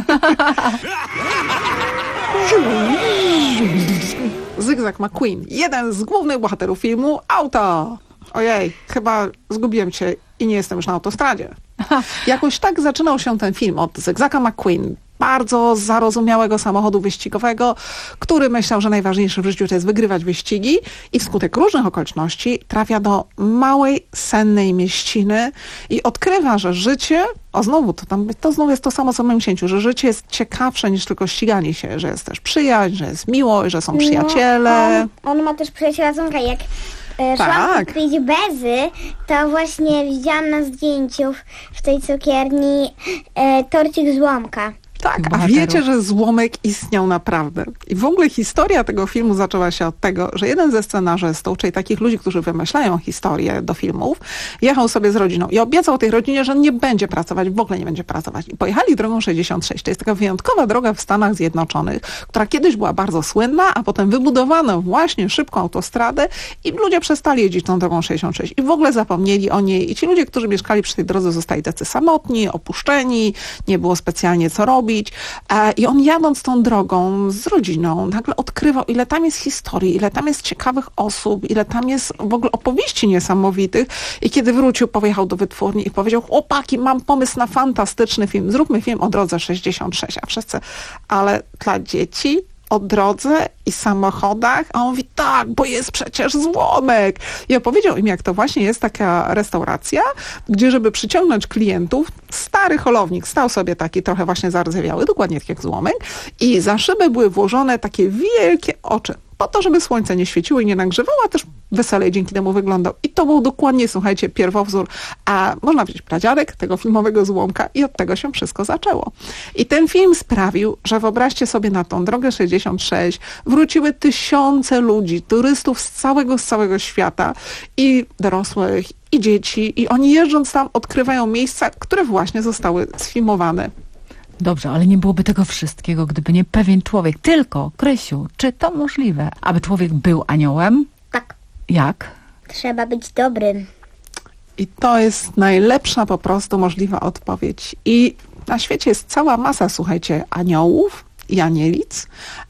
S17: Zygzak McQueen, jeden z głównych bohaterów filmu Auto. Ojej, chyba zgubiłem cię i nie jestem już na autostradzie. Jakoś tak zaczynał się ten film od Zygzaka McQueen, bardzo zarozumiałego samochodu wyścigowego, który myślał, że najważniejsze w życiu to jest wygrywać wyścigi i wskutek różnych okoliczności trafia do małej, sennej mieściny i odkrywa, że życie, o znowu, to, tam, to znowu jest to samo co w moim księciu, że życie jest ciekawsze niż tylko ściganie się, że jest też przyjaźń, że jest miłość, że są przyjaciele.
S14: No, on, on ma też przyjaciela Zonka, jak e,
S17: Tak.
S14: szłam po tej Bezy, to właśnie widziałam na zdjęciu w tej cukierni e, torcik z Łomka.
S17: Tak, a
S13: bohaterów.
S17: wiecie, że złomek istniał naprawdę. I w ogóle historia tego filmu zaczęła się od tego, że jeden ze scenarzystów, czyli takich ludzi, którzy wymyślają historię do filmów, jechał sobie z rodziną i obiecał tej rodzinie, że nie będzie pracować, w ogóle nie będzie pracować. I pojechali drogą sześćdziesiąt sześć. To jest taka wyjątkowa droga w Stanach Zjednoczonych, która kiedyś była bardzo słynna, a potem wybudowano właśnie szybką autostradę i ludzie przestali jeździć tą drogą sześćdziesiąt sześć i w ogóle zapomnieli o niej. I ci ludzie, którzy mieszkali przy tej drodze, zostali tacy samotni, opuszczeni, nie było specjalnie co robić. I on jadąc tą drogą z rodziną nagle odkrywał, ile tam jest historii, ile tam jest ciekawych osób, ile tam jest w ogóle opowieści niesamowitych. I kiedy wrócił, pojechał do wytwórni i powiedział: chłopaki, mam pomysł na fantastyczny film, zróbmy film o drodze sześćdziesiąt sześć. A wszyscy, ale dla dzieci? O drodze i samochodach? A on mówi: tak, bo jest przecież złomek. I opowiedział im, jak to właśnie jest taka restauracja, gdzie żeby przyciągnąć klientów, stary holownik stał sobie taki trochę właśnie zardzewiały, dokładnie tak jak złomek, i za szybę były włożone takie wielkie oczy, po to, żeby słońce nie świeciło i nie nagrzewało, a też weselej dzięki temu wyglądał. I to był dokładnie, słuchajcie, pierwowzór, a można powiedzieć pradziadek tego filmowego złomka, i od tego się wszystko zaczęło. I ten film sprawił, że wyobraźcie sobie, na tą drogę sześćdziesiąt sześć wróciły tysiące ludzi, turystów z całego, z całego świata, i dorosłych, i dzieci, i oni jeżdżąc tam odkrywają miejsca, które właśnie zostały sfilmowane.
S13: Dobrze, ale nie byłoby tego wszystkiego, gdyby nie pewien człowiek. Tylko, Krysiu, czy to możliwe, aby człowiek był aniołem?
S14: Tak.
S13: Jak?
S14: Trzeba być dobrym.
S17: I to jest najlepsza po prostu możliwa odpowiedź. I na świecie jest cała masa, słuchajcie, aniołów i anielic,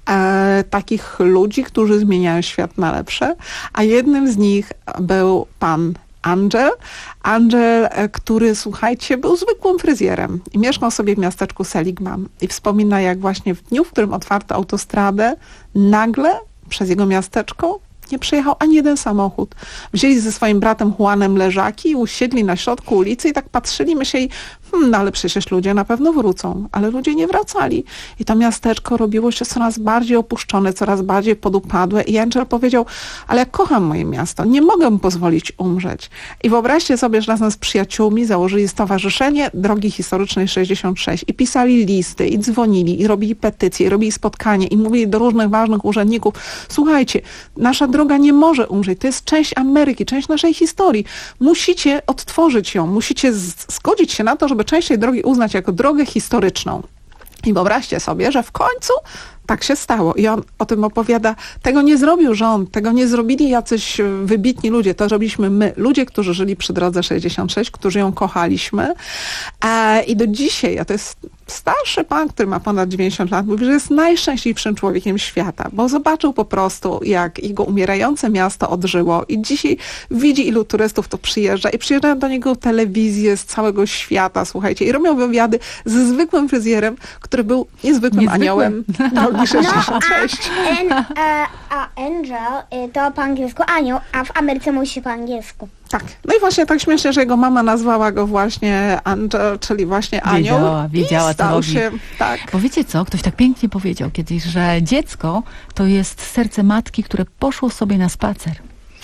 S17: e, takich ludzi, którzy zmieniają świat na lepsze, a jednym z nich był pan Angel. Angel, który, słuchajcie, był zwykłym fryzjerem i mieszkał sobie w miasteczku Seligman. I wspomina, jak właśnie w dniu, w którym otwarto autostradę, nagle przez jego miasteczko nie przejechał ani jeden samochód. Wzięli ze swoim bratem Juanem leżaki i usiedli na środku ulicy i tak patrzyli, myśleli: hmm, no ale przecież ludzie na pewno wrócą. Ale ludzie nie wracali. I to miasteczko robiło się coraz bardziej opuszczone, coraz bardziej podupadłe. I Angel powiedział: ale ja kocham moje miasto, nie mogę mu pozwolić umrzeć. I wyobraźcie sobie, że razem z przyjaciółmi założyli Stowarzyszenie Drogi Historycznej sześćdziesiąt sześć i pisali listy, i dzwonili, i robili petycje, i robili spotkanie, i mówili do różnych ważnych urzędników: słuchajcie, nasza droga nie może umrzeć, to jest część Ameryki, część naszej historii. Musicie odtworzyć ją, musicie zgodzić się na to, żeby część tej drogi uznać jako drogę historyczną. I wyobraźcie sobie, że w końcu tak się stało. I on o tym opowiada: tego nie zrobił rząd, tego nie zrobili jacyś wybitni ludzie, to robiliśmy my, ludzie, którzy żyli przy drodze sześćdziesiąt sześć, którzy ją kochaliśmy. E, I do dzisiaj, a to jest starszy pan, który ma ponad dziewięćdziesiąt lat, mówi, że jest najszczęśliwszym człowiekiem świata, bo zobaczył po prostu, jak jego umierające miasto odżyło, i dzisiaj widzi, ilu turystów tu przyjeżdża, i przyjeżdżają do niego telewizje z całego świata, słuchajcie, i robią wywiady ze zwykłym fryzjerem, który był niezwykłym, niezwykłym. aniołem drogi sześćdziesiąt sześć.
S14: No, a, a, a Angel to po angielsku anioł, a w Ameryce mówi się po angielsku.
S17: Tak. No i właśnie tak śmiesznie, że jego mama nazwała go właśnie Angel, czyli właśnie anioł.
S13: Wiedziała, wiedziała,
S17: i stał
S13: co robi.
S17: się, tak.
S13: Bo wiecie co? Ktoś tak pięknie powiedział kiedyś, że dziecko to jest serce matki, które poszło sobie na spacer.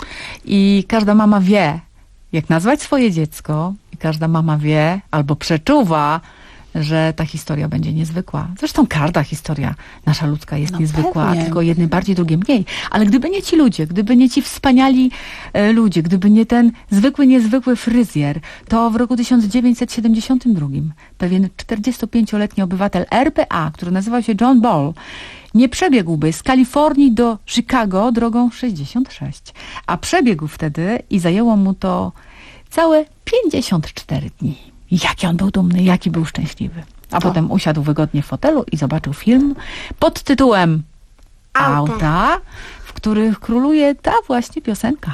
S13: I każda mama wie, jak nazwać swoje dziecko, i każda mama wie, albo przeczuwa, że ta historia będzie niezwykła. Zresztą każda historia nasza ludzka jest no niezwykła, pewnie. Tylko jedne bardziej, drugie mniej. Ale gdyby nie ci ludzie, gdyby nie ci wspaniali e, ludzie, gdyby nie ten zwykły, niezwykły fryzjer, to w roku tysiąc dziewięćset siedemdziesiątym drugim pewien czterdziestopięcioletni obywatel R P A, który nazywał się John Ball, nie przebiegłby z Kalifornii do Chicago drogą sześćdziesiąt sześć. A przebiegł wtedy i zajęło mu to całe pięćdziesiąt cztery dni. Jaki on był dumny, jaki był szczęśliwy. A to. Potem usiadł wygodnie w fotelu i zobaczył film pod tytułem Auta, Auta w którym króluje ta właśnie piosenka.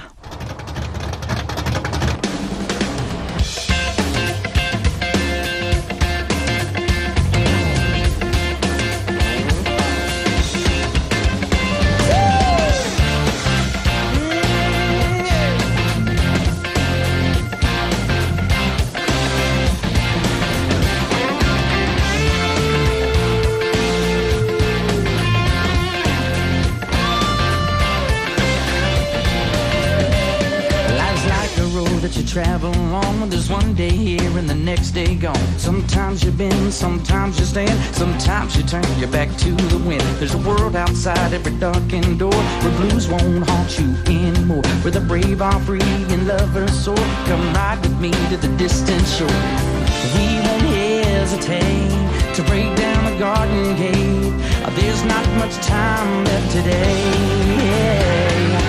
S19: Travel on, there's one day here and the next day gone. Sometimes you bend, sometimes you stand, sometimes you turn your back to the wind. There's a world outside every darkened door where blues won't haunt you anymore, where the brave are free and lovers soar. Come ride with me to the distant shore. We won't hesitate to break down the garden gate. There's not much time left today.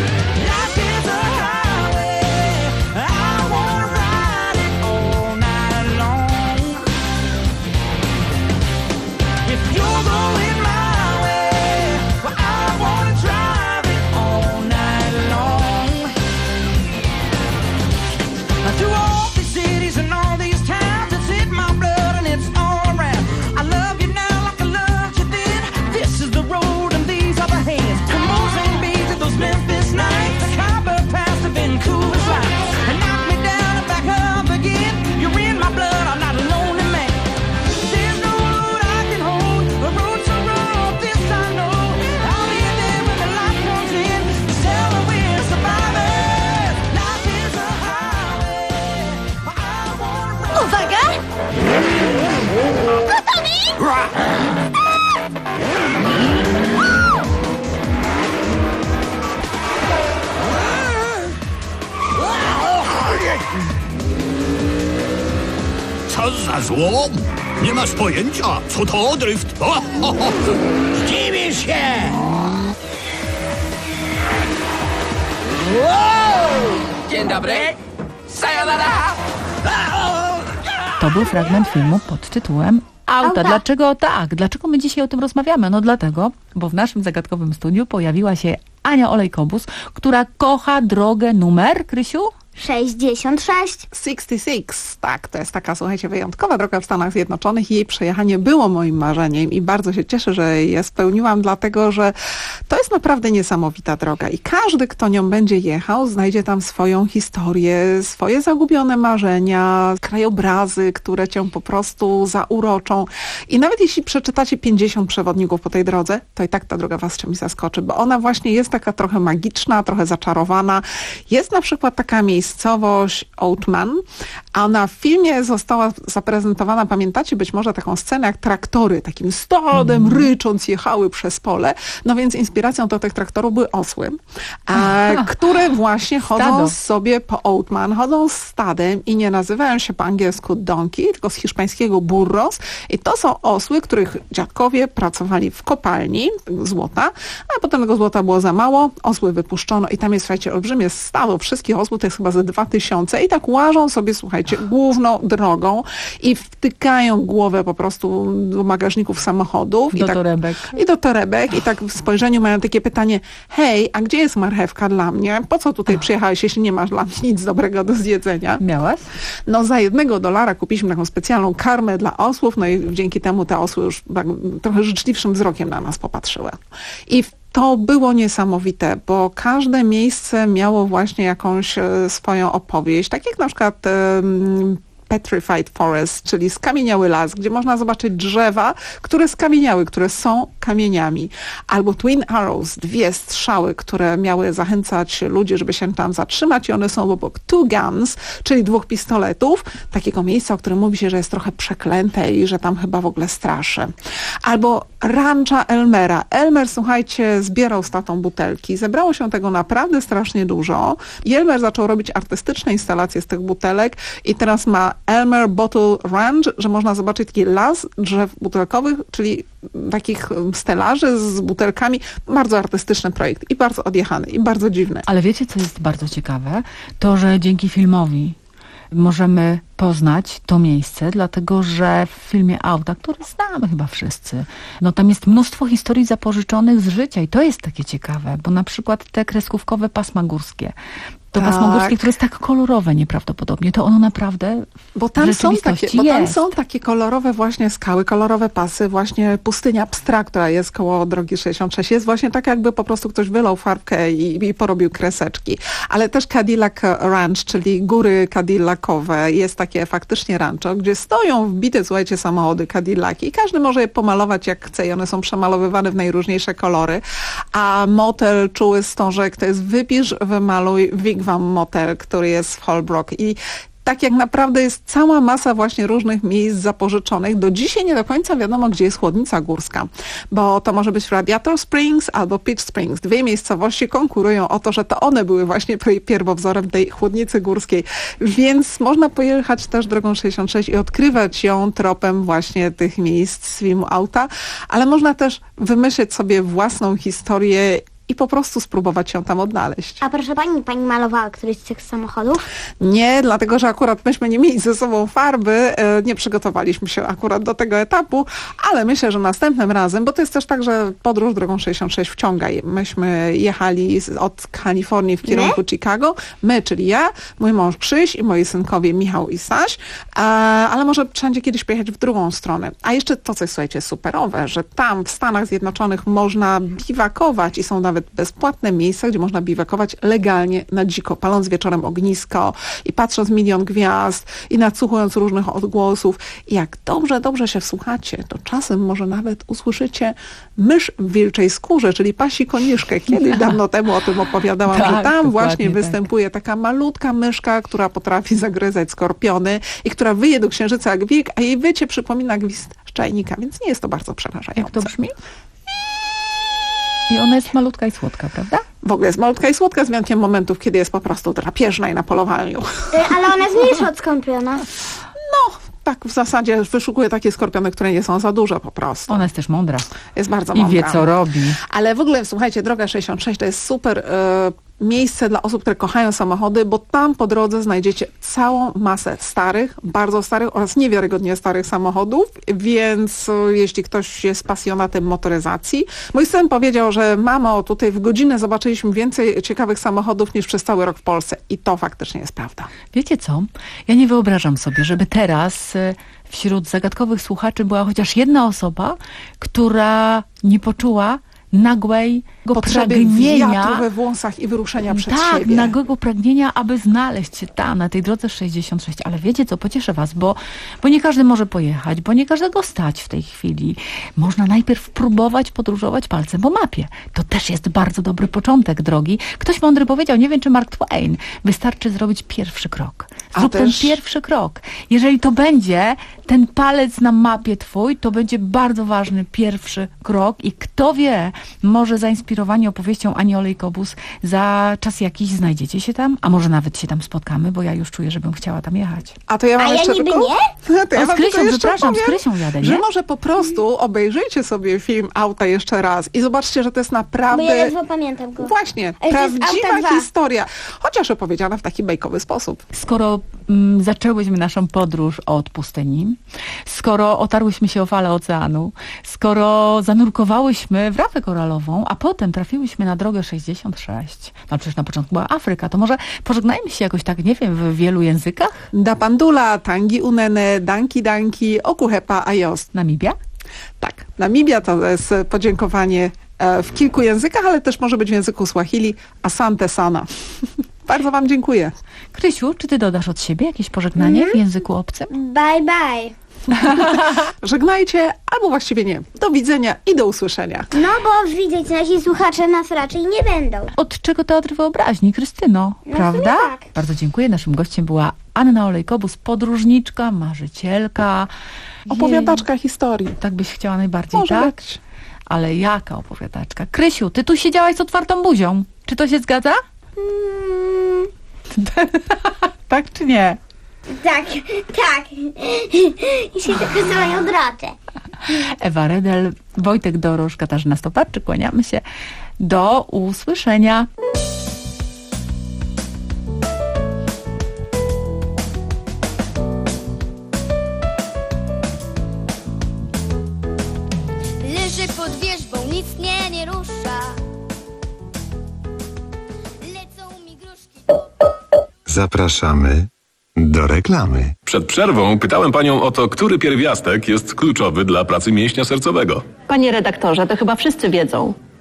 S20: Co za złom? Nie masz pojęcia, co to dryft? O, o, o. Zdziwisz się!
S13: Wow! Dzień dobry! Sayonara! To był fragment filmu pod tytułem Auta. Auta. Dlaczego tak? Dlaczego my dzisiaj o tym rozmawiamy? No dlatego, bo w naszym zagadkowym studiu pojawiła się Ania Olejkobus, która kocha drogę numer, Krysiu?
S14: sześćdziesiąt sześć.
S17: sześćdziesiąt sześć, tak, to jest taka, słuchajcie, wyjątkowa droga w Stanach Zjednoczonych i jej przejechanie było moim marzeniem i bardzo się cieszę, że je spełniłam, dlatego, że to jest naprawdę niesamowita droga i każdy, kto nią będzie jechał, znajdzie tam swoją historię, swoje zagubione marzenia, krajobrazy, które cię po prostu zauroczą i nawet jeśli przeczytacie pięćdziesiąt przewodników po tej drodze, to i tak ta droga was czymś zaskoczy, bo ona właśnie jest taka trochę magiczna, trochę zaczarowana. Jest na przykład taka miejscowość, miejscowość Oatman, a na filmie została zaprezentowana, pamiętacie być może taką scenę, jak traktory takim stadem mm. rycząc jechały przez pole, no więc inspiracją do tych traktorów były osły, a, które właśnie chodzą Stado. sobie po Oatman, chodzą stadem i nie nazywają się po angielsku donkey, tylko z hiszpańskiego burros i to są osły, których dziadkowie pracowali w kopalni złota, a potem tego złota było za mało, osły wypuszczono i tam jest, słuchajcie, olbrzymie stado wszystkich osłów, to jest chyba ze dwa tysiące i tak łażą sobie, słuchajcie, główną drogą i wtykają głowę po prostu do bagażników samochodów.
S13: Do
S17: i tak,
S13: torebek.
S17: I do torebek. I tak w spojrzeniu mają takie pytanie, hej, a gdzie jest marchewka dla mnie? Po co tutaj przyjechałeś, jeśli nie masz dla mnie nic dobrego do zjedzenia?
S13: Miałaś?
S17: No za jednego dolara kupiliśmy taką specjalną karmę dla osłów, no i dzięki temu te osły już tak trochę życzliwszym wzrokiem na nas popatrzyły. I w To było niesamowite, bo każde miejsce miało właśnie jakąś e, swoją opowieść, tak jak na przykład e, Petrified Forest, czyli skamieniały las, gdzie można zobaczyć drzewa, które skamieniały, które są kamieniami. Albo Twin Arrows, dwie strzały, które miały zachęcać ludzi, żeby się tam zatrzymać i one są obok Two Guns, czyli dwóch pistoletów, takiego miejsca, o którym mówi się, że jest trochę przeklęte i że tam chyba w ogóle straszy. Albo Rancha Elmera. Elmer, słuchajcie, zbierał z tatą butelki. Zebrało się tego naprawdę strasznie dużo i Elmer zaczął robić artystyczne instalacje z tych butelek i teraz ma Elmer Bottle Ranch, że można zobaczyć taki las drzew butelkowych, czyli takich stelaży z butelkami. Bardzo artystyczny projekt i bardzo odjechany i bardzo dziwny.
S13: Ale wiecie, co jest bardzo ciekawe? To, że dzięki filmowi możemy poznać to miejsce, dlatego że w filmie Auta, który znamy chyba wszyscy, no tam jest mnóstwo historii zapożyczonych z życia i to jest takie ciekawe, bo na przykład te kreskówkowe pasma górskie, to tak. pasmo górskie, które jest tak kolorowe nieprawdopodobnie, to ono naprawdę
S17: bo tam
S13: w
S17: są takie,
S13: jest.
S17: Bo tam są takie kolorowe właśnie skały, kolorowe pasy, właśnie pustynia Pstra, która jest koło drogi sześćdziesiąt sześć, jest właśnie tak, jakby po prostu ktoś wylał farbkę i, i porobił kreseczki. Ale też Cadillac Ranch, czyli góry Cadillacowe, jest takie faktycznie rancho, gdzie stoją wbite, słuchajcie, samochody Cadillaki i każdy może je pomalować jak chce i one są przemalowywane w najróżniejsze kolory. A motel Czuły Stążek to jest wypisz, wymaluj Wigwam Motel, który jest w Holbrook i tak jak naprawdę jest cała masa właśnie różnych miejsc zapożyczonych. Do dzisiaj nie do końca wiadomo, gdzie jest chłodnica górska, bo to może być Radiator Springs albo Pitch Springs. Dwie miejscowości konkurują o to, że to one były właśnie pierwowzorem tej chłodnicy górskiej, więc można pojechać też drogą sześćdziesiąt sześć i odkrywać ją tropem właśnie tych miejsc z filmu Auta, ale można też wymyśleć sobie własną historię i po prostu spróbować ją tam odnaleźć.
S14: A proszę pani, pani malowała któryś z tych samochodów?
S17: Nie, dlatego że akurat myśmy nie mieli ze sobą farby, nie przygotowaliśmy się akurat do tego etapu, ale myślę, że następnym razem, bo to jest też tak, że podróż drogą sześćdziesiąt sześć wciąga. Myśmy jechali od Kalifornii w kierunku my? Chicago, my, czyli ja, mój mąż Krzyś i moi synkowie Michał i Saś, ale może wszędzie kiedyś pojechać w drugą stronę. A jeszcze to, co jest, słuchajcie, superowe, że tam w Stanach Zjednoczonych można biwakować i są nawet bezpłatne miejsca, gdzie można biwakować legalnie na dziko, paląc wieczorem ognisko i patrząc milion gwiazd i nadsłuchując różnych odgłosów. I jak dobrze, dobrze się wsłuchacie, to czasem może nawet usłyszycie mysz w wilczej skórze, czyli pasi koniszkę. Kiedyś dawno temu o tym opowiadałam, tak, że tam właśnie tak. występuje taka malutka myszka, która potrafi zagryzać skorpiony i która wyje do księżyca jak wilk, a jej wycie przypomina gwizd szczajnika, więc nie jest to bardzo przerażające.
S13: Jak to brzmi? I ona jest malutka i słodka, prawda?
S17: W ogóle jest malutka i słodka z wyjątkiem momentów, kiedy jest po prostu drapieżna i na polowaniu.
S14: Ale ona jest mniejsza od skorpiona.
S17: No, tak w zasadzie wyszukuje takie skorpiony, które nie są za duże po prostu.
S13: Ona jest też mądra.
S17: Jest bardzo
S13: I
S17: mądra.
S13: I wie, co robi.
S17: Ale w ogóle, słuchajcie, droga sześćdziesiąt sześć to jest super y, miejsce dla osób, które kochają samochody, bo tam po drodze znajdziecie całą masę starych, bardzo starych oraz niewiarygodnie starych samochodów, więc y, jeśli ktoś jest pasjonatem motoryzacji. Mój syn powiedział, że mamo, tutaj w godzinę zobaczyliśmy więcej ciekawych samochodów niż przez cały rok w Polsce. I to faktycznie jest prawda.
S13: Wiecie co? Ja nie wyobrażam sobie, żeby teraz y, wśród zagadkowych słuchaczy była chociaż jedna osoba, która nie poczuła nagłego pragnienia
S17: wiatru we włosach i wyruszenia przed
S13: tak,
S17: siebie.
S13: nagłego pragnienia, aby znaleźć się tam, na tej drodze sześćdziesiąt sześć. Ale wiecie co, pocieszę was, bo, bo nie każdy może pojechać, bo nie każdego stać w tej chwili. Można najpierw próbować podróżować palcem po mapie. To też jest bardzo dobry początek drogi. Ktoś mądry powiedział, nie wiem czy Mark Twain, wystarczy zrobić pierwszy krok. Zrób ten też... pierwszy krok. Jeżeli to będzie ten palec na mapie twój, to będzie bardzo ważny pierwszy krok i kto wie, może zainspirowani opowieścią Ani Olejkobus za czas jakiś znajdziecie się tam, a może nawet się tam spotkamy, bo ja już czuję, że bym chciała tam jechać.
S17: A to ja mam
S14: a
S17: jeszcze
S14: ja niby
S17: tylko...
S14: nie?
S17: To ja
S13: o, z Krysią, przepraszam,
S17: powiem,
S13: z Krysią jadę, nie?
S17: Że może po prostu obejrzyjcie sobie film Auta jeszcze raz i zobaczcie, że to jest naprawdę...
S14: Bo ja ledwo pamiętam go.
S17: Właśnie,
S14: ale
S17: prawdziwa historia. Chociaż opowiedziana w taki bajkowy sposób.
S13: Skoro mm, zaczęłyśmy naszą podróż od pustyni, skoro otarłyśmy się o falę oceanu, skoro zanurkowałyśmy w rafę koralową, a potem trafiłyśmy na drogę sześćdziesiąt sześć. No przecież na początku była Afryka, to może pożegnajmy się jakoś tak, nie wiem, w wielu językach?
S17: Da pandula, tangi unene, danki danki, okuhepa ayos.
S13: Namibia?
S17: Tak, Namibia to jest podziękowanie w kilku językach, ale też może być w języku Swahili. Asante sana. Bardzo wam dziękuję.
S13: Krysiu, czy ty dodasz od siebie jakieś pożegnanie mm. w języku obcym?
S14: Bye bye.
S17: Żegnajcie, albo właściwie nie. Do widzenia i do usłyszenia.
S14: No bo widzieć nasi słuchacze nas raczej nie będą.
S13: Od czego Teatr Wyobraźni, Krystyno,
S14: no
S13: prawda?
S14: Tak.
S13: Bardzo dziękuję. Naszym gościem była Anna Olejkobus, podróżniczka, marzycielka.
S17: Opowiadaczka Jej. historii.
S13: Tak byś chciała najbardziej,
S17: Może
S13: tak?
S17: być.
S13: Ale jaka opowiadaczka? Krysiu, ty tu siedziałaś z otwartą buzią. Czy to się zgadza?
S14: Mm.
S13: Tak czy nie?
S14: Tak, tak. I się tylko za moją drotę.
S13: Ewa Redel, Wojtek Dorosz, Katarzyna Stoparczyk, kłaniamy się. Do usłyszenia.
S12: Leży pod wierzbą, nic mnie nie rusza. Lecą mi gruszki.
S3: Zapraszamy do reklamy.
S2: Przed przerwą pytałem panią o to, który pierwiastek jest kluczowy dla pracy mięśnia sercowego.
S21: Panie redaktorze, to chyba wszyscy wiedzą.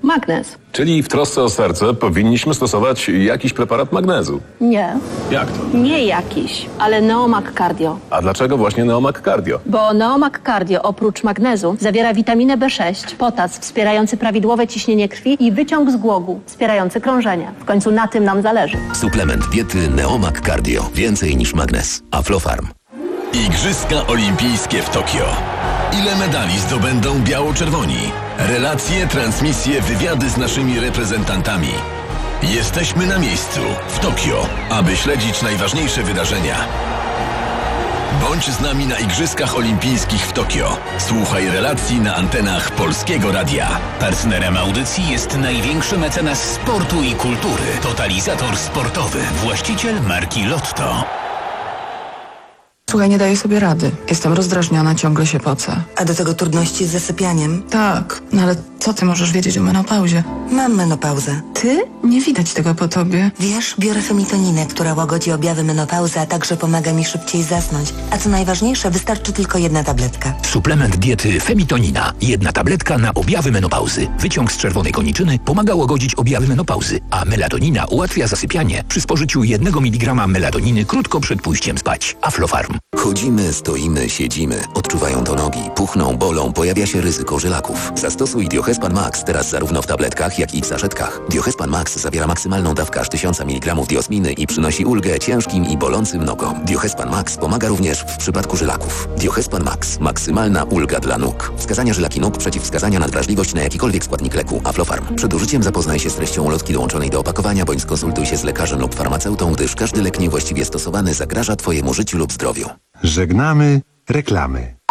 S21: Magnez.
S2: Czyli w trosce o serce powinniśmy stosować jakiś preparat magnezu.
S21: Nie.
S2: Jak to?
S21: Nie jakiś, ale Neomag Cardio.
S2: A dlaczego właśnie Neomag Cardio?
S21: Bo Neomag Cardio oprócz magnezu zawiera witaminę B sześć, potas wspierający prawidłowe ciśnienie krwi i wyciąg z głogu wspierający krążenie. W końcu na tym nam zależy.
S22: Suplement diety Neomag Cardio. Więcej niż magnez. Aflofarm.
S2: Igrzyska Olimpijskie w Tokio. Ile medali zdobędą biało-czerwoni? Relacje, transmisje, wywiady z naszymi reprezentantami. Jesteśmy na miejscu, w Tokio, aby śledzić najważniejsze wydarzenia. Bądź z nami na Igrzyskach Olimpijskich w Tokio. Słuchaj relacji na antenach Polskiego Radia.
S23: Partnerem audycji jest największy mecenas sportu i kultury. Totalizator sportowy. Właściciel marki Lotto.
S24: Słuchaj, nie daję sobie rady. Jestem rozdrażniona, ciągle się pocę.
S25: A do tego trudności z zasypianiem?
S24: Tak, no ale co ty możesz wiedzieć o menopauzie?
S25: Mam menopauzę.
S24: Ty? Nie widać tego po tobie.
S25: Wiesz, biorę femitoninę, która łagodzi objawy menopauzy, a także pomaga mi szybciej zasnąć. A co najważniejsze, wystarczy tylko jedna tabletka.
S23: Suplement diety Femitonina. Jedna tabletka na objawy menopauzy. Wyciąg z czerwonej koniczyny pomaga łagodzić objawy menopauzy, a melatonina ułatwia zasypianie przy spożyciu jednego miligrama melatoniny krótko przed pójściem spać. Aflofarm.
S22: Chodzimy, stoimy, siedzimy. Odczuwają to nogi, puchną, bolą, pojawia się ryzyko żylaków. Zastosuj Diohespan Max teraz zarówno w tabletkach, jak i w saszetkach. Diohespan Max zawiera maksymalną dawkę aż tysiąc miligramów diosminy i przynosi ulgę ciężkim i bolącym nogom. Diohespan Max pomaga również w przypadku żylaków. Diohespan Max. Maksymalna ulga dla nóg. Wskazania żylaki nóg, przeciwwskazania na wrażliwość na jakikolwiek składnik leku. Aflofarm. Przed użyciem zapoznaj się z treścią ulotki dołączonej do opakowania, bądź skonsultuj się z lekarzem lub farmaceutą, gdyż każdy lek niewłaściwie stosowany zagraża Twojemu życiu lub zdrowiu.
S3: Żegnamy reklamy.